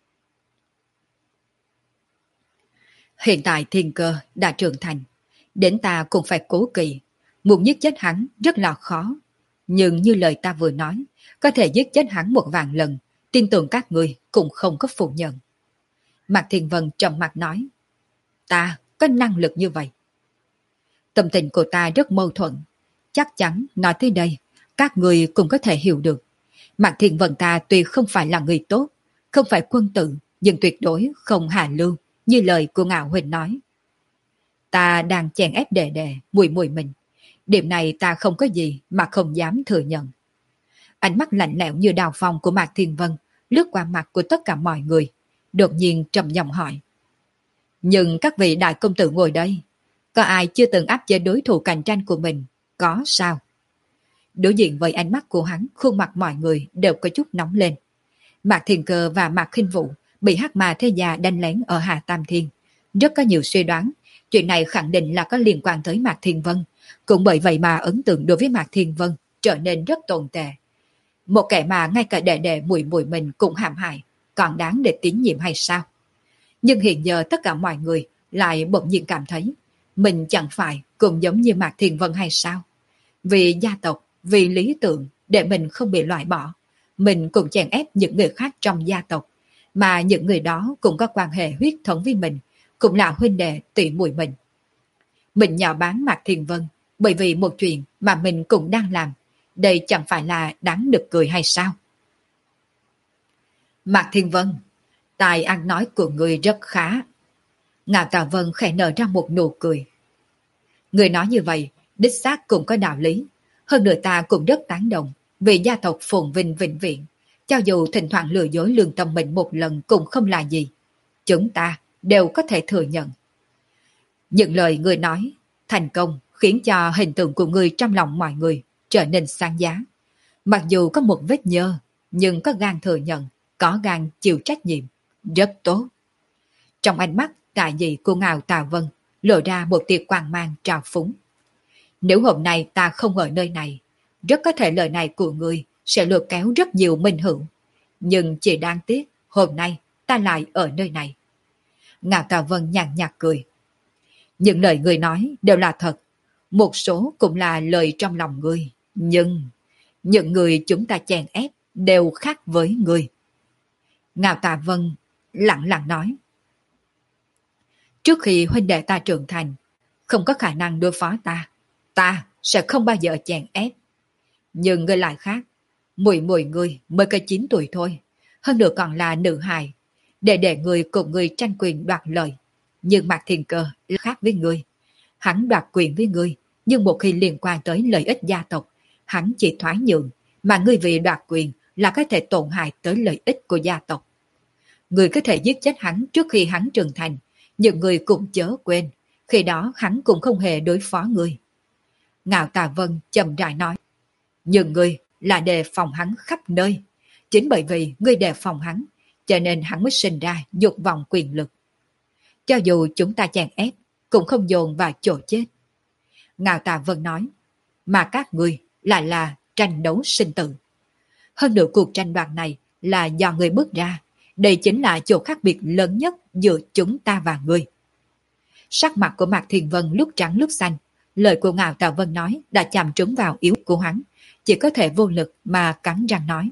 Hiện tại Thiên Cơ đã trưởng thành, đến ta cũng phải cố kỵ, muốn giết chết hắn rất là khó. Nhưng như lời ta vừa nói, có thể giết chết hắn một vạn lần, tin tưởng các người cũng không có phủ nhận. Mạc Thiên Vân trầm mặt nói, ta có năng lực như vậy. Tâm tình của ta rất mâu thuẫn, chắc chắn nói tới đây, các người cũng có thể hiểu được. Mạc Thiên Vân ta tuy không phải là người tốt, không phải quân tử, nhưng tuyệt đối không hạ lưu, như lời của Ngạo Huỳnh nói. Ta đang chèn ép đệ đệ, mùi mùi mình. Điểm này ta không có gì mà không dám thừa nhận. Ánh mắt lạnh lẽo như đào phong của Mạc Thiên Vân lướt qua mặt của tất cả mọi người, đột nhiên trầm giọng hỏi. Nhưng các vị đại công tử ngồi đây, có ai chưa từng áp chế đối thủ cạnh tranh của mình, có sao? Đối diện với ánh mắt của hắn, khuôn mặt mọi người đều có chút nóng lên. Mạc Thiên Cơ và Mạc Khinh Vũ bị hắc ma thế gia đánh lén ở Hà Tam Thiên. Rất có nhiều suy đoán, chuyện này khẳng định là có liên quan tới Mạc Thiên Vân. Cũng bởi vậy mà ấn tượng đối với Mạc Thiên Vân trở nên rất tồi tệ. Một kẻ mà ngay cả đệ đệ mùi mùi mình cũng hãm hại, còn đáng để tín nhiệm hay sao? Nhưng hiện giờ tất cả mọi người lại bỗng nhiên cảm thấy mình chẳng phải cũng giống như Mạc Thiên Vân hay sao? Vì gia tộc, vì lý tưởng, để mình không bị loại bỏ, mình cũng chèn ép những người khác trong gia tộc, mà những người đó cũng có quan hệ huyết thống với mình, cũng là huynh đệ tỷ muội mình. Mình nhạo báng Mạc Thiên Vân bởi vì một chuyện mà mình cũng đang làm, đây chẳng phải là đáng được cười hay sao? Mạc Thiên Vân, tài ăn nói của người rất khá. Ngạo Tà Vân khẽ nở ra một nụ cười. Người nói như vậy, đích xác cũng có đạo lý. Hơn nữa ta cũng rất tán đồng vì gia tộc phồn vinh vĩnh viễn. Cho dù thỉnh thoảng lừa dối lương tâm mình một lần cũng không là gì. Chúng ta đều có thể thừa nhận. Những lời người nói, thành công khiến cho hình tượng của người trong lòng mọi người trở nên sáng giá. Mặc dù có một vết nhơ, nhưng có gan thừa nhận, có gan chịu trách nhiệm. Rất tốt. Trong ánh mắt tại dị của Ngạo Tà Vân lộ ra một tia quang mang trào phúng. Nếu hôm nay ta không ở nơi này, rất có thể lời này của người sẽ lôi kéo rất nhiều minh hữu. Nhưng chỉ đáng tiếc, hôm nay ta lại ở nơi này. Ngạo Tà Vân nhàn nhạt cười. Những lời người nói đều là thật, một số cũng là lời trong lòng người. Nhưng những người chúng ta chèn ép đều khác với người. Ngạo Tà Vân lặng lặng nói. Trước khi huynh đệ ta trưởng thành, không có khả năng đối phó ta, ta sẽ không bao giờ chèn ép. Nhưng người lại khác, mùi mùi người mới có chín tuổi thôi, hơn nữa còn là nữ hài, để để người cùng người tranh quyền đoạt lợi. Nhưng Mạc Thiên Cơ khác với người, hắn đoạt quyền với người, nhưng một khi liên quan tới lợi ích gia tộc, hắn chỉ thoái nhượng, mà ngươi vì đoạt quyền là có thể tổn hại tới lợi ích của gia tộc. Người có thể giết chết hắn trước khi hắn trưởng thành, nhưng người cũng chớ quên, khi đó hắn cũng không hề đối phó người. Ngạo Tà Vân chậm rãi nói, nhưng người là đề phòng hắn khắp nơi. Chính bởi vì ngươi đề phòng hắn, cho nên hắn mới sinh ra dục vọng quyền lực. Cho dù chúng ta chèn ép, cũng không dồn vào chỗ chết. Ngạo Tà Vân nói, mà các ngươi lại là tranh đấu sinh tử. Hơn nữa cuộc tranh đoạt này là do người bước ra. Đây chính là chỗ khác biệt lớn nhất giữa chúng ta và ngươi. Sắc mặt của Mạc Thiên Vân lúc trắng lúc xanh. Lời của Ngạo Tà Vân nói đã chạm trúng vào yếu của hắn. Chỉ có thể vô lực mà cắn răng nói.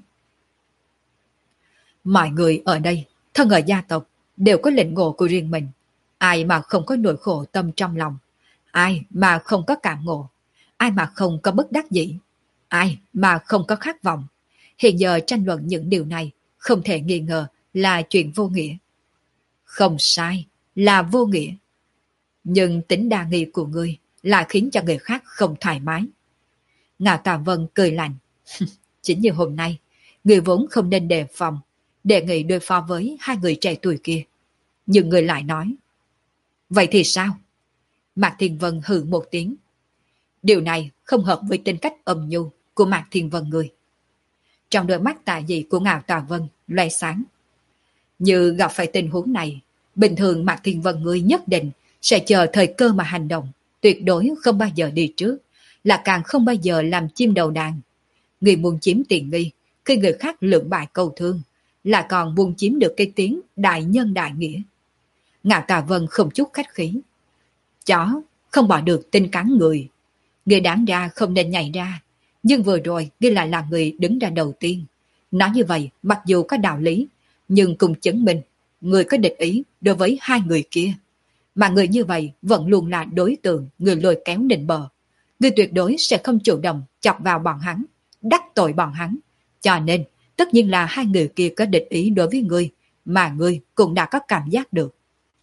Mọi người ở đây, thân ở gia tộc, đều có lĩnh ngộ của riêng mình. Ai mà không có nỗi khổ tâm trong lòng? Ai mà không có cảm ngộ? Ai mà không có bất đắc dĩ? Ai mà không có khát vọng? Hiện giờ tranh luận những điều này không thể nghi ngờ là chuyện vô nghĩa. Không sai, là vô nghĩa. Nhưng tính đa nghi của ngươi là khiến cho người khác không thoải mái. Ngạo Tà Vân cười lạnh. Chính như hôm nay, người vốn không nên đề phòng, đề nghị đối phó với hai người trẻ tuổi kia. Nhưng người lại nói. Vậy thì sao? Mạc Thiên Vân hừ một tiếng. Điều này không hợp với tính cách âm nhu của Mạc Thiên Vân người. Trong đôi mắt tà dị của Ngạo Tà Vân loe sáng. Như gặp phải tình huống này, bình thường Mạc Thiên Vân người nhất định sẽ chờ thời cơ mà hành động, tuyệt đối không bao giờ đi trước, là càng không bao giờ làm chim đầu đàn. Người muốn chiếm tiện nghi, khi người khác lưỡng bại câu thương, là còn buông chiếm được cái tiếng đại nhân đại nghĩa. Ngạo Tà Vân không chút khách khí. Chó không bỏ được tin cắn người. Người đáng ra không nên nhảy ra, nhưng vừa rồi ngươi lại là người đứng ra đầu tiên. Nói như vậy mặc dù có đạo lý, nhưng cùng chứng minh người có địch ý đối với hai người kia. Mà người như vậy vẫn luôn là đối tượng người lôi kéo nịnh bờ. Người tuyệt đối sẽ không chủ động chọc vào bọn hắn, đắc tội bọn hắn. Cho nên, tất nhiên là hai người kia có địch ý đối với ngươi, mà ngươi cũng đã có cảm giác được.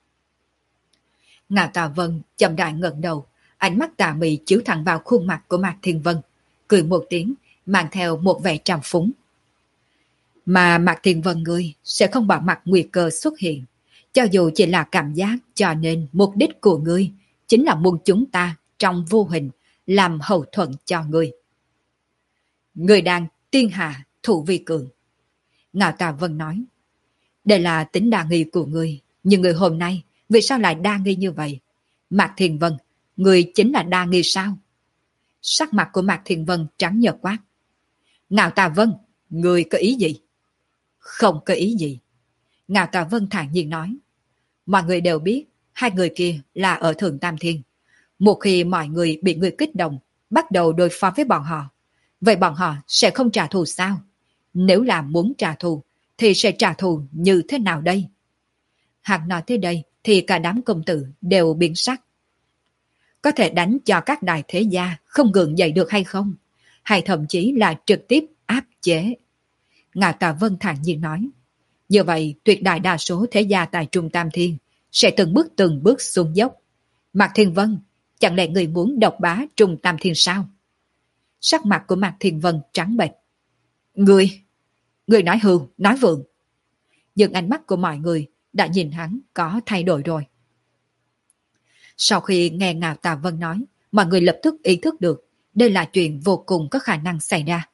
Ngạo Tà Vân chậm rãi ngẩng đầu, ánh mắt tà mị chiếu thẳng vào khuôn mặt của Mạc Thiên Vân, cười một tiếng, mang theo một vẻ trào phúng. Mà Mạc Thiên Vân ngươi sẽ không bỏ mặt nguy cơ xuất hiện, cho dù chỉ là cảm giác, cho nên mục đích của ngươi chính là muốn chúng ta trong vô hình làm hậu thuẫn cho ngươi. Ngươi đang tiên hạ thủ vi cường. Ngạo Tà Vân nói, đây là tính đa nghi của ngươi, nhưng ngươi hôm nay vì sao lại đa nghi như vậy? Mạc Thiên Vân, ngươi chính là đa nghi sao? Sắc mặt của Mạc Thiên Vân trắng nhợt quát. Ngạo Tà Vân, ngươi có ý gì? Không có ý gì. Ngạo Tà Vân thản nhiên nói. Mọi người đều biết hai người kia là ở Thượng Tam Thiên. Một khi mọi người bị người kích động, bắt đầu đối phó với bọn họ, vậy bọn họ sẽ không trả thù sao? Nếu là muốn trả thù, thì sẽ trả thù như thế nào đây? Hắn nói tới đây thì cả đám công tử đều biến sắc. Có thể đánh cho các đại thế gia không gượng dậy được hay không? Hay thậm chí là trực tiếp áp chế? Ngạo Tà Vân thản nhiên nói. Như vậy tuyệt đại đa số thế gia tại Trung Tam Thiên sẽ từng bước từng bước xuống dốc. Mạc Thiên Vân, chẳng lẽ người muốn độc bá Trung Tam Thiên sao? Sắc mặt của Mạc Thiên Vân trắng bệch. Người, người nói hưu, nói vượng. Nhưng ánh mắt của mọi người đã nhìn hắn có thay đổi rồi. Sau khi nghe Ngạo Tà Vân nói, mọi người lập tức ý thức được đây là chuyện vô cùng có khả năng xảy ra.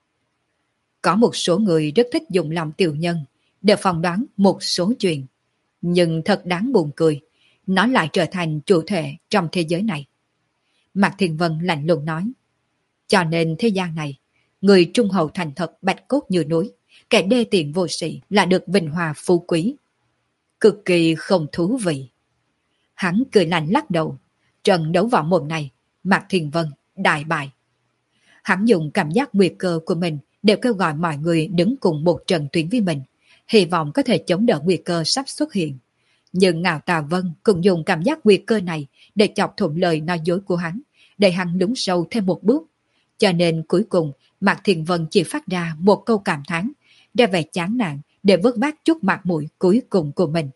Có một số người rất thích dùng lòng tiểu nhân để phỏng đoán một số chuyện, nhưng thật đáng buồn cười, nó lại trở thành chủ thể trong thế giới này. Mạc Thiên Vân lạnh lùng nói, cho nên thế gian này, người trung hậu thành thật bạch cốt như núi, kẻ đê tiện vô sĩ là được vinh hòa phú quý. Cực kỳ không thú vị. Hắn cười lạnh lắc đầu, trận đấu võ mồm này, Mạc Thiên Vân đại bại. Hắn dùng cảm giác nguy cơ của mình đều kêu gọi mọi người đứng cùng một trận tuyến với mình, hy vọng có thể chống đỡ nguy cơ sắp xuất hiện. Nhưng Ngạo Tà Vân cũng dùng cảm giác nguy cơ này để chọc thủng lời nói dối của hắn, để hắn lún sâu thêm một bước. Cho nên cuối cùng Mạc Thiên Vân chỉ phát ra một câu cảm thán, ra vẻ chán nản để vớt vát chút mặt mũi cuối cùng của mình.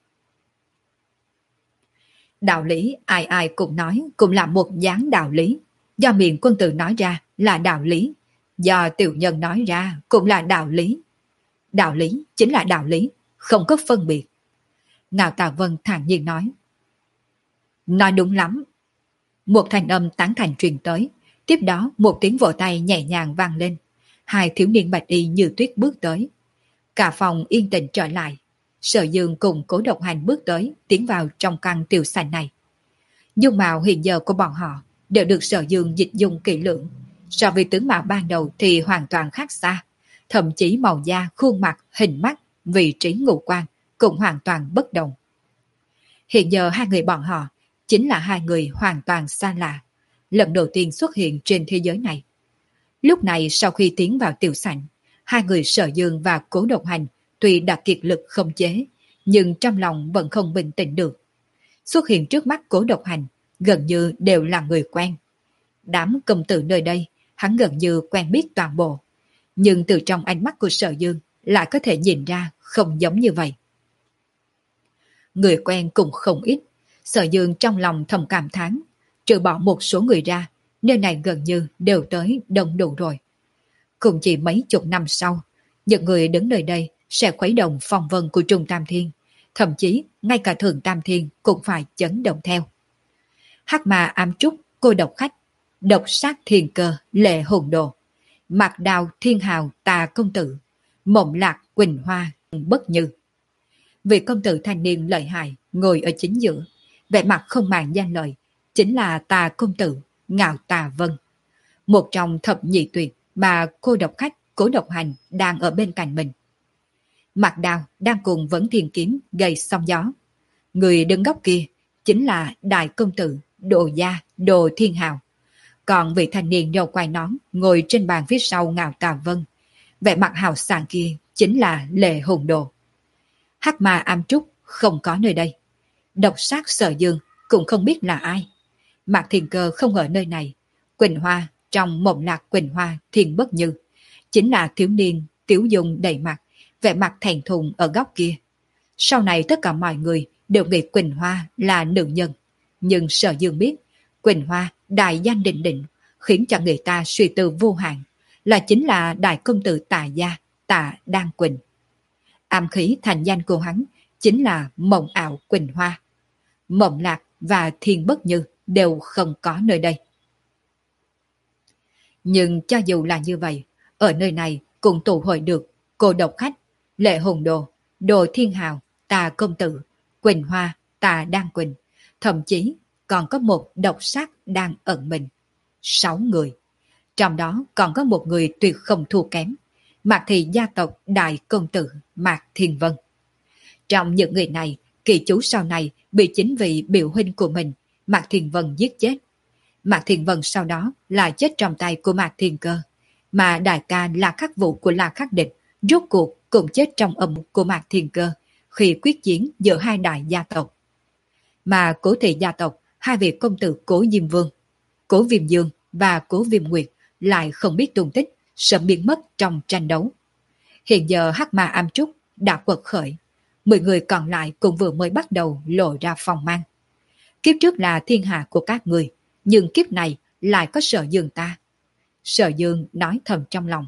Đạo lý ai ai cũng nói cũng là một dáng đạo lý, do miệng quân tử nói ra là đạo lý, do tiểu nhân nói ra cũng là đạo lý. Đạo lý chính là đạo lý, không có phân biệt. Ngạo Tà Vân thản nhiên nói. Nói đúng lắm. Một thanh âm tán thành truyền tới, tiếp đó một tiếng vỗ tay nhẹ nhàng vang lên. Hai thiếu niên bạch y như tuyết bước tới. Cả phòng yên tĩnh trở lại. Sở Dương cùng Cố Độc Hành bước tới, tiến vào trong căn tiểu sảnh này. Dung mạo hiện giờ của bọn họ đều được Sở Dương dịch dung kỹ lưỡng. So với tướng mạo ban đầu thì hoàn toàn khác xa. Thậm chí màu da, khuôn mặt, hình mắt, vị trí ngũ quan cũng hoàn toàn bất đồng. Hiện giờ hai người bọn họ chính là hai người hoàn toàn xa lạ, lần đầu tiên xuất hiện trên thế giới này. Lúc này sau khi tiến vào tiểu sảnh, hai người Sở Dương và Cố Độc Hành tuy đã kiệt lực không chế, nhưng trong lòng vẫn không bình tĩnh được. Xuất hiện trước mắt Cố Độc Hành gần như đều là người quen. Đám công tử nơi đây hắn gần như quen biết toàn bộ, nhưng từ trong ánh mắt của Sở Dương lại có thể nhìn ra không giống như vậy. Người quen cũng không ít, Sở Dương trong lòng thầm cảm thán, trừ bỏ một số người ra, nơi này gần như đều tới đông đủ rồi. Cũng chỉ mấy chục năm sau, những người đứng nơi đây sẽ khuấy động phong vân của Trung Tam Thiên, thậm chí ngay cả Thượng Tam Thiên cũng phải chấn động theo. Hắc Ma Ám Trúc, Cô Độc Khách, Độc Sát Thiên Cơ, Lệ Hồn Đồ, Mạc Đào Thiên Hào Tà Công Tử, Mộng Lạc Quỳnh Hoa, Bất Như. Vị công tử thanh niên lợi hại ngồi ở chính giữa, vẻ mặt không màng danh lợi, chính là Tà Công Tử Ngạo Tà Vân, một trong thập nhị tuyệt mà Cô Độc Khách Cố Độc Hành đang ở bên cạnh mình. Mạc Đào đang cùng Vấn Thiên Kiếm gây sóng gió. Người đứng góc kia chính là đại công tử Đồ Gia Đồ Thiên Hào. Còn vị thanh niên đầu quai nón ngồi trên bàn phía sau Ngạo Tà Vân, vẻ mặt hào sảng kia chính là Lệ Hùng Đồ. Hắc Ma Am Trúc không có nơi đây. Độc sát Sở Dương cũng không biết là ai. Mạc Thiên Cơ không ở nơi này. Quỳnh Hoa trong Mộng Lạc Quỳnh Hoa Thiên Bất Như chính là thiếu niên Tiếu Dung đầy mặt, vẻ mặt thẹn thùng ở góc kia. Sau này tất cả mọi người đều nghĩ Quỳnh Hoa là nữ nhân, nhưng Sở Dương biết Quỳnh Hoa đại danh định định, khiến cho người ta suy tư vô hạn, là chính là đại công tử Tà Gia Tà Đan Quỳnh. Ám khí thành danh của hắn chính là Mộng Ảo Quỳnh Hoa. Mộng Lạc và Thiên Bất Như đều không có nơi đây. Nhưng cho dù là như vậy, ở nơi này cũng tụ hội được Cô Độc Khách, Lệ Hùng Đồ, Đồ Thiên Hào, Tà Công Tử, Quỳnh Hoa, Tà Đan Quỳnh, thậm chí còn có một độc sát đang ẩn mình. Sáu người. Trong đó còn có một người tuyệt không thua kém, Mạc Thị gia tộc Đại Công Tử Mạc Thiên Vân. Trong những người này, kỳ chú sau này bị chính vị biểu huynh của mình, Mạc Thiên Vân giết chết. Mạc Thiên Vân sau đó là chết trong tay của Mạc Thiên Cơ, mà đại ca là khắc vụ của La Khắc Địch, rốt cuộc cũng chết trong âm của Mạc Thiên Cơ khi quyết chiến giữa hai đại gia tộc. Mà Cố Thị gia tộc, hai vị công tử Cố Diêm Vương, Cố Viêm Dương và Cố Viêm Nguyệt lại không biết tung tích, sớm biến mất trong tranh đấu. Hiện giờ Hắc Ma Am Trúc đã quật khởi, mười người còn lại cũng vừa mới bắt đầu lộ ra phong mang. Kiếp trước là thiên hạ của các người, nhưng kiếp này lại có Sở Dương ta. Sở Dương nói thầm trong lòng.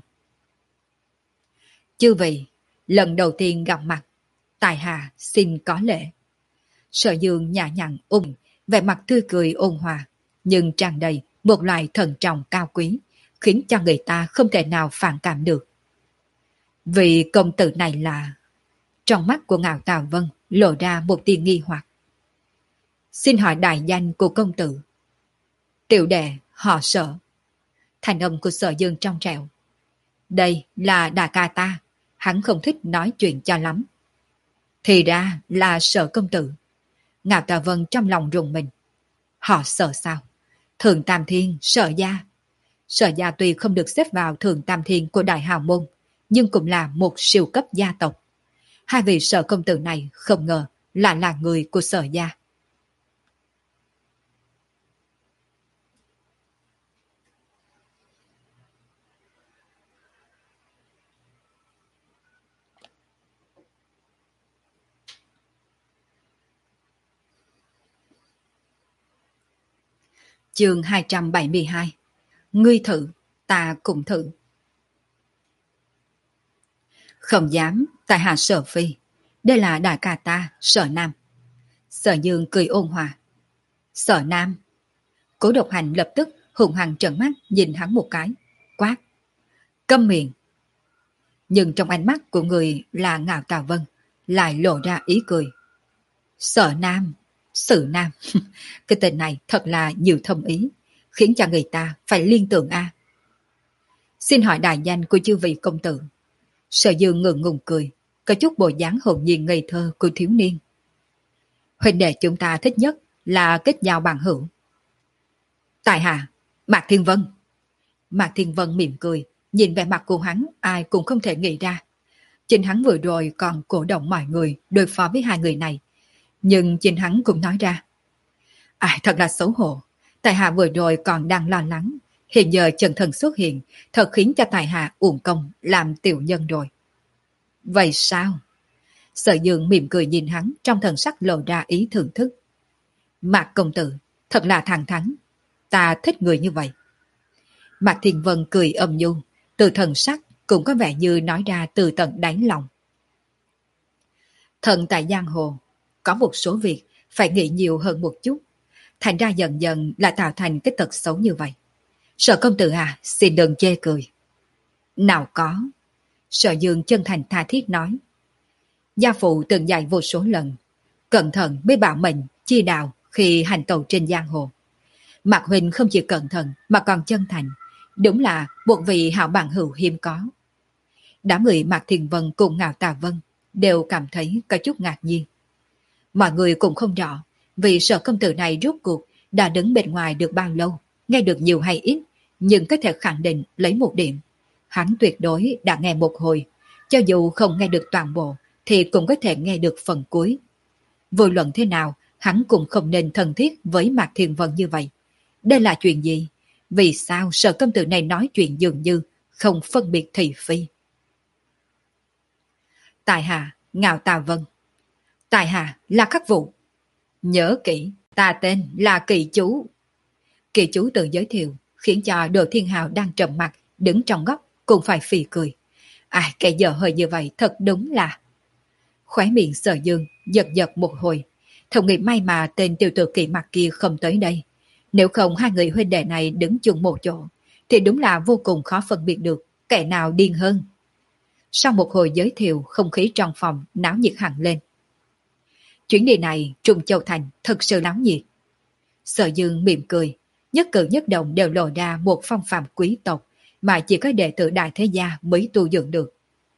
Chư vị, lần đầu tiên gặp mặt, tại hạ xin có lễ. Sở Dương nhã nhặn ung, vẻ mặt tươi cười ôn hòa, nhưng tràn đầy một loại thần trọng cao quý, khiến cho người ta không thể nào phản cảm được. Vị công tử này là... Trong mắt của Ngạo Tà Vân lộ ra một tia nghi hoặc. Xin hỏi đại danh của công tử. Tiểu đệ họ Sở. Thành âm của Sở Dương trong trẻo. Đây là đại ca ta, hắn không thích nói chuyện cho lắm. Thì ra là Sở công tử. Ngạo Tà Vân trong lòng rùng mình. Họ Sở sao? Thường Tam Thiên, Sở gia. Sở gia tuy không được xếp vào Thường Tam Thiên của Đại Hào Môn, nhưng cũng là một siêu cấp gia tộc. Hai vị Sở công tử này không ngờ là là người của Sở gia. Chương hai trăm bảy mươi hai. Ngươi thử, ta cũng thử. Không dám, tại hạ Sở Phi. Đây là đại ca ta, Sở Nam. Sở Dương cười ôn hòa. Sở Nam. Cố Độc Hành lập tức hùng hăng trợn mắt nhìn hắn một cái, quát. Câm miệng. Nhưng trong ánh mắt của người là Ngạo Tà Vân lại lộ ra ý cười. Sở Nam. Sử Nam. Cái tên này thật là nhiều thâm ý, khiến cho người ta phải liên tưởng a. Xin hỏi đại danh của chư vị công tử. Sở Dương ngượng ngùng cười, có chút bộ dáng hồn nhiên ngây thơ của thiếu niên. Huynh đệ chúng ta thích nhất là kết giao bằng hữu. Tại hạ, Mạc Thiên Vân. Mạc Thiên Vân mỉm cười, nhìn vẻ mặt của hắn ai cũng không thể nghĩ ra. Chính hắn vừa rồi còn cổ động mọi người đối phó với hai người này. Nhưng chính hắn cũng nói ra. À, thật là xấu hổ. Tại hạ vừa rồi còn đang lo lắng. Hiện giờ chân thần xuất hiện, thật khiến cho tại hạ uổng công làm tiểu nhân rồi. Vậy sao? Sở Dương mỉm cười nhìn hắn, trong thần sắc lộ ra ý thưởng thức. Mạc công tử, thật là thẳng thắn. Ta thích người như vậy. Mạc Thiên Vân cười âm nhu, từ thần sắc cũng có vẻ như nói ra từ tận đáy lòng. Thần tại giang hồ, có một số việc phải nghĩ nhiều hơn một chút, thành ra dần dần là tạo thành cái tật xấu như vậy. Sở công tử à, xin đừng chê cười. Nào có. Sở Dương chân thành tha thiết nói. Gia phụ từng dạy vô số lần, cẩn thận mới bảo mệnh, chi đạo khi hành tẩu trên giang hồ. Mạc huynh không chỉ cẩn thận mà còn chân thành, đúng là một vị hảo bạn hữu hiếm có. Đám người Mạc Thiên Vân cùng Ngạo Tà Vân đều cảm thấy có chút ngạc nhiên. Mọi người cũng không rõ vì Sở công tử này rốt cuộc đã đứng bên ngoài được bao lâu, nghe được nhiều hay ít, nhưng có thể khẳng định lấy một điểm. Hắn tuyệt đối đã nghe một hồi, cho dù không nghe được toàn bộ thì cũng có thể nghe được phần cuối. Vô luận thế nào, hắn cũng không nên thân thiết với Mạc Thiên Vân như vậy. Đây là chuyện gì? Vì sao Sở công tử này nói chuyện dường như không phân biệt thị phi? Tại hạ Ngạo Tà Vân. Tại hạ là Khắc Vụ. Nhớ kỹ, ta tên là Kỳ Chú. Kỳ Chú tự giới thiệu, khiến cho Đồ Thiên Hào đang trầm mặt, đứng trong góc, cũng phải phì cười. À, cái giờ hơi như vậy thật đúng là... Khóe miệng Sở Dương giật giật một hồi. Thầm nghĩ may mà tên tiểu tử Kỳ mặt kia không tới đây. Nếu không hai người huynh đệ này đứng chung một chỗ, thì đúng là vô cùng khó phân biệt được kẻ nào điên hơn. Sau một hồi giới thiệu, không khí trong phòng náo nhiệt hẳn lên. Chuyến đi này Trung Châu Thành thật sự náo nhiệt. Sở Dương mỉm cười, nhất cử nhất động đều lộ ra một phong phạm quý tộc mà chỉ có đệ tử đại thế gia mới tu dưỡng được.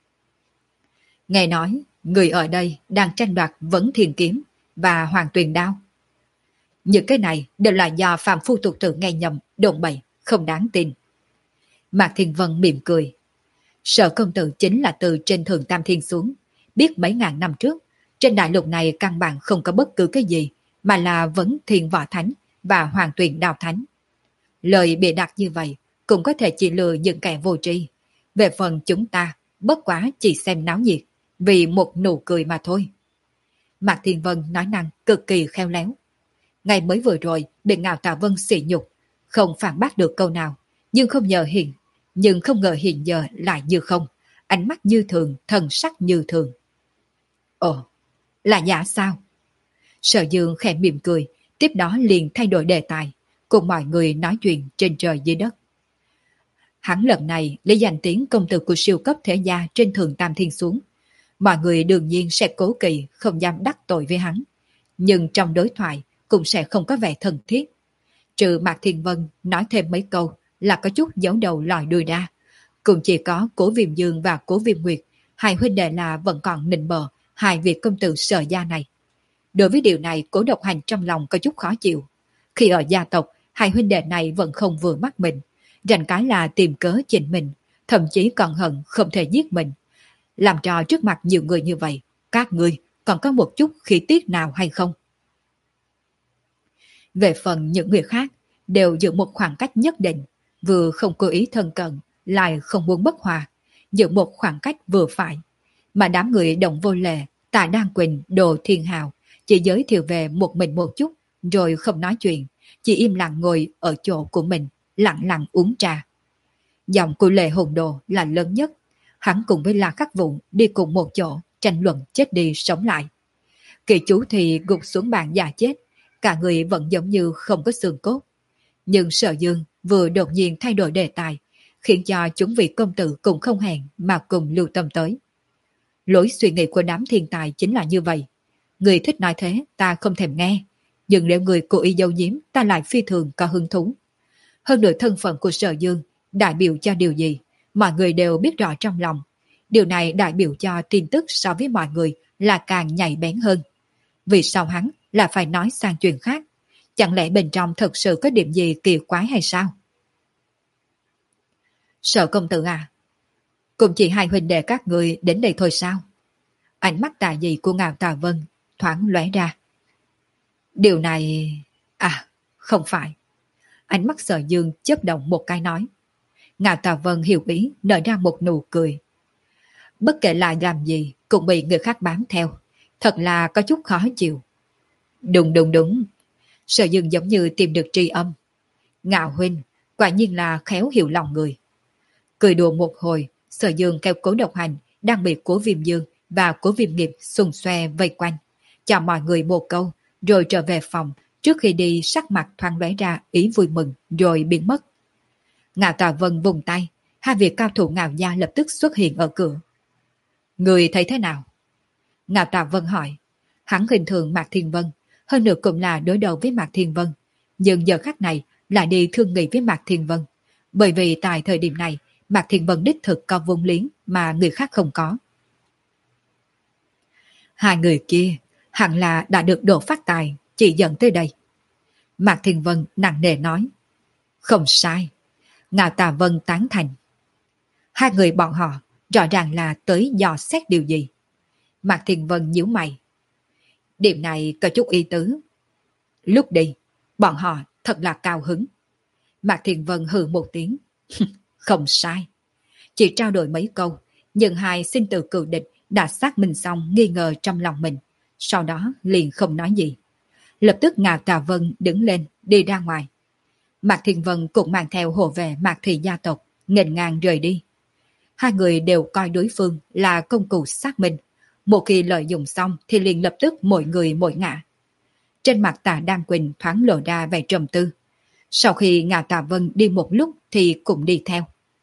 Nghe nói, người ở đây đang tranh đoạt Vấn Thiên Kiếm và Hoàng Tuyền Đao. Những cái này đều là do phàm phu tục tử nghe nhầm, đồn bậy, không đáng tin. Mạc Thiên Vân mỉm cười. Sở công tử chính là từ trên Thượng Tam Thiên xuống, biết mấy ngàn năm trước, trên đại lục này căn bản không có bất cứ cái gì, mà là Vấn Thiên Võ Thánh và Hoàng Tuyền Đao Thánh. Lời bịa đặt như vậy cũng có thể chỉ lừa những kẻ vô tri. Về phần chúng ta, bất quá chỉ xem náo nhiệt, vì một nụ cười mà thôi. Mạc Thiên Vân nói năng cực kỳ khéo léo. Ngày mới vừa rồi bị Ngạo Tà Vân sỉ nhục, không phản bác được câu nào, nhưng không ngờ hiện, nhưng không ngờ hiện giờ lại như không, ánh mắt như thường, thần sắc như thường. Ồ, là giả sao? Sở Dương khẽ mỉm cười, tiếp đó liền thay đổi đề tài, cùng mọi người nói chuyện trên trời dưới đất. Hắn lần này lấy danh tiếng công tử của siêu cấp thế gia trên Thượng Tam Thiên xuống. Mọi người đương nhiên sẽ cố kỵ, không dám đắc tội với hắn. Nhưng trong đối thoại cũng sẽ không có vẻ thân thiết. Trừ Mạc Thiên Vân nói thêm mấy câu là có chút giấu đầu lòi đuôi ra. Cũng chỉ có Cố Viêm Dương và Cố Viêm Nguyệt, hai huynh đệ là vẫn còn nịnh bợ hai vị công tử Sở gia này. Đối với điều này, Cố Độc Hành trong lòng có chút khó chịu. Khi ở gia tộc, hai huynh đệ này vẫn không vừa mắt mình, rảnh cái là tìm cớ chỉnh mình, thậm chí còn hận không thể giết mình. Làm trò trước mặt nhiều người như vậy, các ngươi còn có một chút khí tiết nào hay không? Về phần những người khác, đều giữ một khoảng cách nhất định, vừa không cố ý thân cận, lại không muốn bất hòa, giữ một khoảng cách vừa phải. Mà đám người Đồng Vô Lệ, Tạ Đan Quỳnh, Đồ Thiên Hào chỉ giới thiệu về một mình một chút, rồi không nói chuyện, chỉ im lặng ngồi ở chỗ của mình, lặng lặng uống trà. Giọng của Lệ Hồn Đồ là lớn nhất, hắn cùng với La Khắc Vụng đi cùng một chỗ, tranh luận chết đi sống lại. Kỳ Chú thì gục xuống bàn già chết, cả người vẫn giống như không có xương cốt. Nhưng Sở Dương vừa đột nhiên thay đổi đề tài, khiến cho chúng vị công tử cũng không hẹn mà cùng lưu tâm tới. Lối suy nghĩ của đám thiên tài chính là như vậy. Người thích nói thế ta không thèm nghe, nhưng nếu người cố ý giấu giếm ta lại phi thường có hứng thú. Hơn nữa thân phận của Sở Dương đại biểu cho điều gì, mọi người đều biết rõ trong lòng. Điều này đại biểu cho tin tức so với mọi người là càng nhạy bén hơn. Vì sao hắn là phải nói sang chuyện khác? Chẳng lẽ bên trong thật sự có điểm gì kỳ quái hay sao? Sở công tử à, cũng chỉ hai huynh đệ các người đến đây thôi sao? Ánh mắt tà dị của Ngạo Tà Vân thoáng lóe ra. Điều này... À, không phải. Ánh mắt Sở Dương chớp động một cái nói. Ngạo Tà Vân hiểu ý nở ra một nụ cười. Bất kể là làm gì cũng bị người khác bám theo. Thật là có chút khó chịu. Đúng đúng đúng. Sở Dương giống như tìm được tri âm. Ngạo huynh, quả nhiên là khéo hiểu lòng người. Cười đùa một hồi, Sở Dương kéo Cố Độc Hành đang bị Cố Viêm Dương và Cố Viêm Nghiệp xung xoe vây quanh, chào mọi người một câu, rồi trở về phòng. Trước khi đi, sắc mặt thoáng lóe ra ý vui mừng rồi biến mất. Ngạo Tà Vân vùng tay, hai vị cao thủ Ngạo gia lập tức xuất hiện ở cửa. Người thấy thế nào? Ngạo Tà Vân hỏi. Hắn hình thường Mạc Thiên Vân, hơn nữa cũng là đối đầu với Mạc Thiên Vân, nhưng giờ khắc này lại đi thương nghị với Mạc Thiên Vân, bởi vì tại thời điểm này Mạc Thiên Vân đích thực có vốn liếng mà người khác không có. Hai người kia hẳn là đã được Đỗ Phát Tài chỉ dẫn tới đây. Mạc Thiên Vân nặng nề nói. Không sai. Ngạo Tà Vân tán thành. Hai người bọn họ rõ ràng là tới dò xét điều gì. Mạc Thiên Vân nhíu mày. Điểm này có chút ý tứ. Lúc đi, bọn họ thật là cao hứng. Mạc Thiên Vân hừ một tiếng. Không sai. Chỉ trao đổi mấy câu, nhưng hai sinh tử cựu địch đã xác minh xong nghi ngờ trong lòng mình. Sau đó liền không nói gì. Lập tức Ngạo Tà Vân đứng lên đi ra ngoài. Mạc Thiên Vân cũng mang theo hộ vệ Mạc Thị gia tộc, nghênh ngang rời đi. Hai người đều coi đối phương là công cụ xác minh. Một khi lợi dụng xong thì liền lập tức mỗi người mỗi ngã. Trên mặt Tạ Đan Quỳnh thoáng lộ ra vẻ trầm tư. Sau khi Ngạo Tà Vân đi một lúc thì cũng đi theo.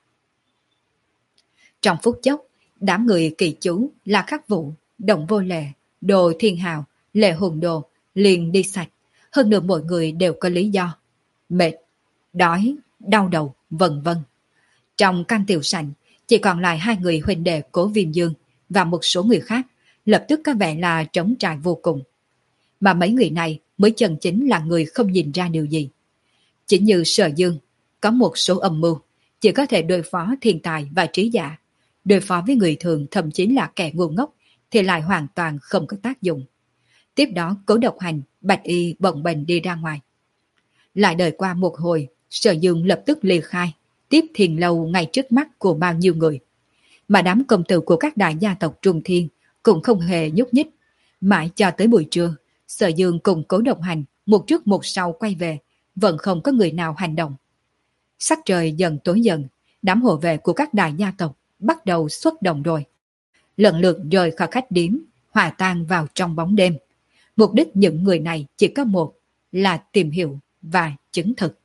Trong phút chốc, đám người kỳ chú là Khắc Vũ, Đồng Vô Lệ, Đồ Thiên Hào, Lệ Hùng Đồ liền đi sạch. Hơn nữa mỗi người đều có lý do. Mệt, đói, đau đầu, vân vân. Trong căn tiểu sảnh, chỉ còn lại hai người huynh đệ Cố Viêm Dương và một số người khác, lập tức có vẻ là trống trải vô cùng. Mà mấy người này mới chân chính là người không nhìn ra điều gì. Chính như Sở Dương, có một số âm mưu, chỉ có thể đối phó thiên tài và trí giả. Đối phó với người thường thậm chí là kẻ ngu ngốc thì lại hoàn toàn không có tác dụng. Tiếp đó Cố Độc Hành, Bạch Y bồng bềnh đi ra ngoài. Lại đợi qua một hồi, Sở Dương lập tức ly khai, tiếp thiền lâu ngay trước mắt của bao nhiêu người. Mà đám công tử của các đại gia tộc Trung Thiên cũng không hề nhúc nhích. Mãi cho tới buổi trưa, Sở Dương cùng Cố Độc Hành một trước một sau quay về, vẫn không có người nào hành động. Sắc trời dần tối dần, đám hộ vệ của các đại gia tộc bắt đầu xuất động rồi. Lần lượt rời khỏi khách điếm, hòa tan vào trong bóng đêm. Mục đích những người này chỉ có một, là tìm hiểu và chứng thực.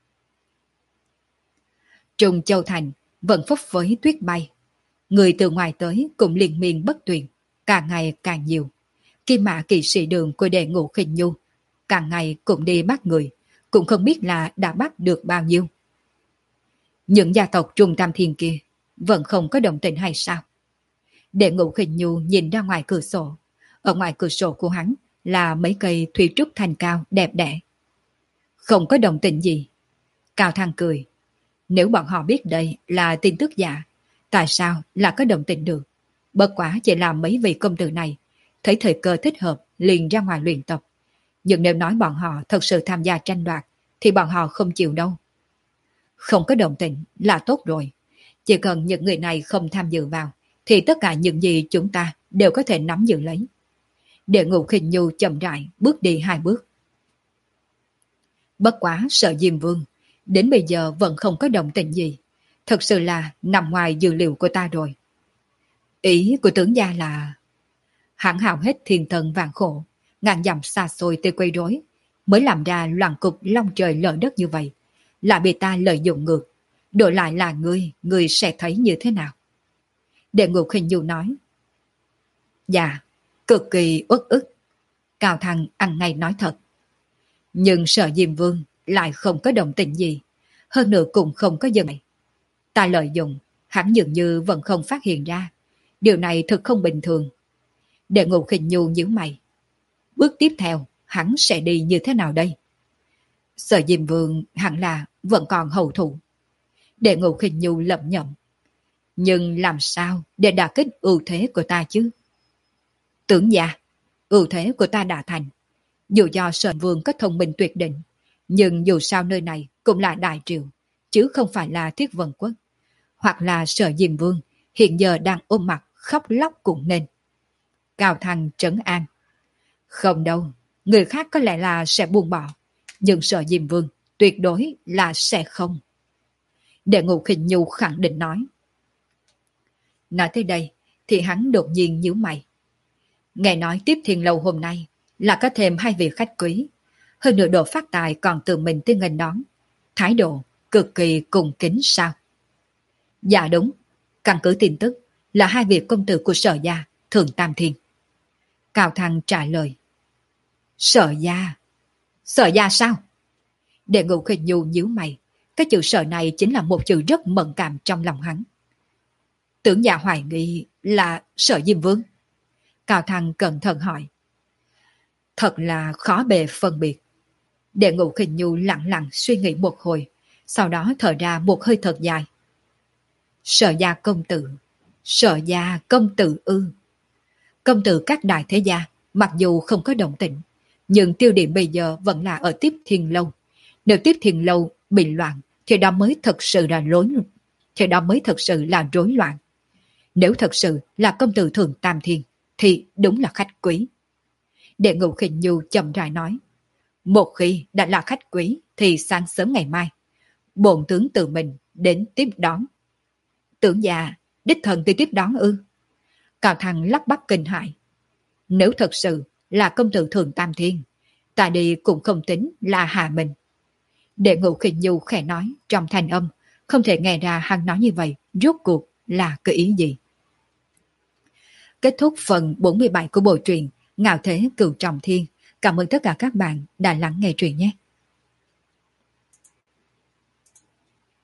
Trung Châu Thành vẫn phấp phới tuyết bay. Người từ ngoài tới cũng liên miên bất tuyệt, càng ngày càng nhiều. Kim Mã kỵ sĩ đường của đệ Ngũ Khinh Nhu càng ngày cũng đi bắt người, cũng không biết là đã bắt được bao nhiêu. Những gia tộc Trung Tam Thiên kia vẫn không có động tĩnh hay sao? Đệ Ngũ Khinh Nhu nhìn ra ngoài cửa sổ. Ở ngoài cửa sổ của hắn là mấy cây thủy trúc thành cao đẹp đẽ. Không có động tĩnh gì. Cao Thăng cười. Nếu bọn họ biết đây là tin tức giả, tại sao là có động tĩnh được? Bất quá chỉ là mấy vị công tử này thấy thời cơ thích hợp liền ra ngoài luyện tập. Nhưng nếu nói bọn họ thật sự tham gia tranh đoạt thì bọn họ không chịu đâu. Không có động tĩnh là tốt rồi. Chỉ cần những người này không tham dự vào thì tất cả những gì chúng ta đều có thể nắm giữ lấy. Đệ Ngũ Khinh Nhu chậm rãi bước đi hai bước. Bất quá Sở Diêm Vương đến bây giờ vẫn không có động tĩnh gì. Thật sự là nằm ngoài dự liệu của ta rồi. Ý của tướng gia là hắn hao hết thiên thần vạn khổ, ngàn dặm xa xôi tới quấy rối, mới làm ra loạn cục long trời lở đất như vậy, lại bị ta lợi dụng ngược. Đổi lại là ngươi, ngươi sẽ thấy như thế nào? Đệ Ngũ Khinh Nhu nói. Dạ, cực kỳ uất ức. Cao Thăng ăn ngay nói thật. Nhưng Sở Diêm Vương lại không có động tĩnh gì, hơn nữa cũng không có dừng. Ta lợi dụng, hắn dường như vẫn không phát hiện ra. Điều này thật không bình thường. Đệ Ngũ Khinh Nhu nhíu mày. Bước tiếp theo, hắn sẽ đi như thế nào đây? Sở Diêm Vương hẳn là vẫn còn hậu thủ. Đệ Ngũ Khinh Nhu lẩm nhẩm. Nhưng làm sao để đả kích ưu thế của ta chứ? Tưởng gia, ưu thế của ta đã thành. Dù do Sở Vương có thông minh tuyệt đỉnh, nhưng dù sao nơi này cũng là đại triều, chứ không phải là Thiết Vân Quốc. Hoặc là Sở Diêm Vương hiện giờ đang ôm mặt khóc lóc cũng nên. Cao Thăng trấn an. Không đâu, người khác có lẽ là sẽ buông bỏ, nhưng Sở Diêm Vương tuyệt đối là sẽ không. Đệ Ngũ Khinh Nhu khẳng định nói. Nói tới đây thì hắn đột nhiên nhíu mày. Nghe nói tiếp thiên lâu hôm nay là có thêm hai vị khách quý, hơn nữa Đỗ Phát Tài còn tự mình tới nghênh đón, thái độ cực kỳ cung kính sao? Dạ đúng, căn cứ tin tức là hai vị công tử của Sở gia, Thường Tam Thiên. Cao Thăng trả lời. Sở gia? Sở gia sao? Đệ Ngũ Khinh Nhu nhíu mày, Cái chữ sợ này chính là một chữ rất mẫn cảm trong lòng hắn. Tưởng Dạ hoài nghi là sợ Diêm Vương. Cao Thăng cẩn thận hỏi. Thật là khó bề phân biệt. Đệ Ngũ Khinh Nhu lặng lặng suy nghĩ một hồi, sau đó thở ra một hơi thật dài. Sợ gia công tử, sợ gia công tử ư. Công tử các đại thế gia, mặc dù không có động tĩnh, nhưng tiêu điểm bây giờ vẫn là ở Tiếp Thiên Lâu. Nếu Tiếp Thiên Lâu bị loạn, thì đó mới thật sự là rối thì đó mới thật sự là rối loạn. Nếu thật sự là công tử Thượng Tam Thiên, thì đúng là khách quý. Đệ Ngũ Khinh Nhu chậm rãi nói. Một khi đã là khách quý, thì sáng sớm ngày mai, bổn tướng tự mình đến tiếp đón. Tưởng già, đích thần đi tiếp đón ư? Cao Thăng lắp bắp kinh hãi. Nếu thật sự là công tử Thượng Tam Thiên, ta đi cũng không tính là hạ mình. Đệ Ngũ Khinh Nhu khẽ nói trong thanh âm, không thể nghe ra hắn nói như vậy, rốt cuộc là cái ý gì. Kết thúc phần bốn mươi bảy của bộ truyện Ngạo Thế Cửu Trọng Thiên. Cảm ơn tất cả các bạn đã lắng nghe truyện nhé.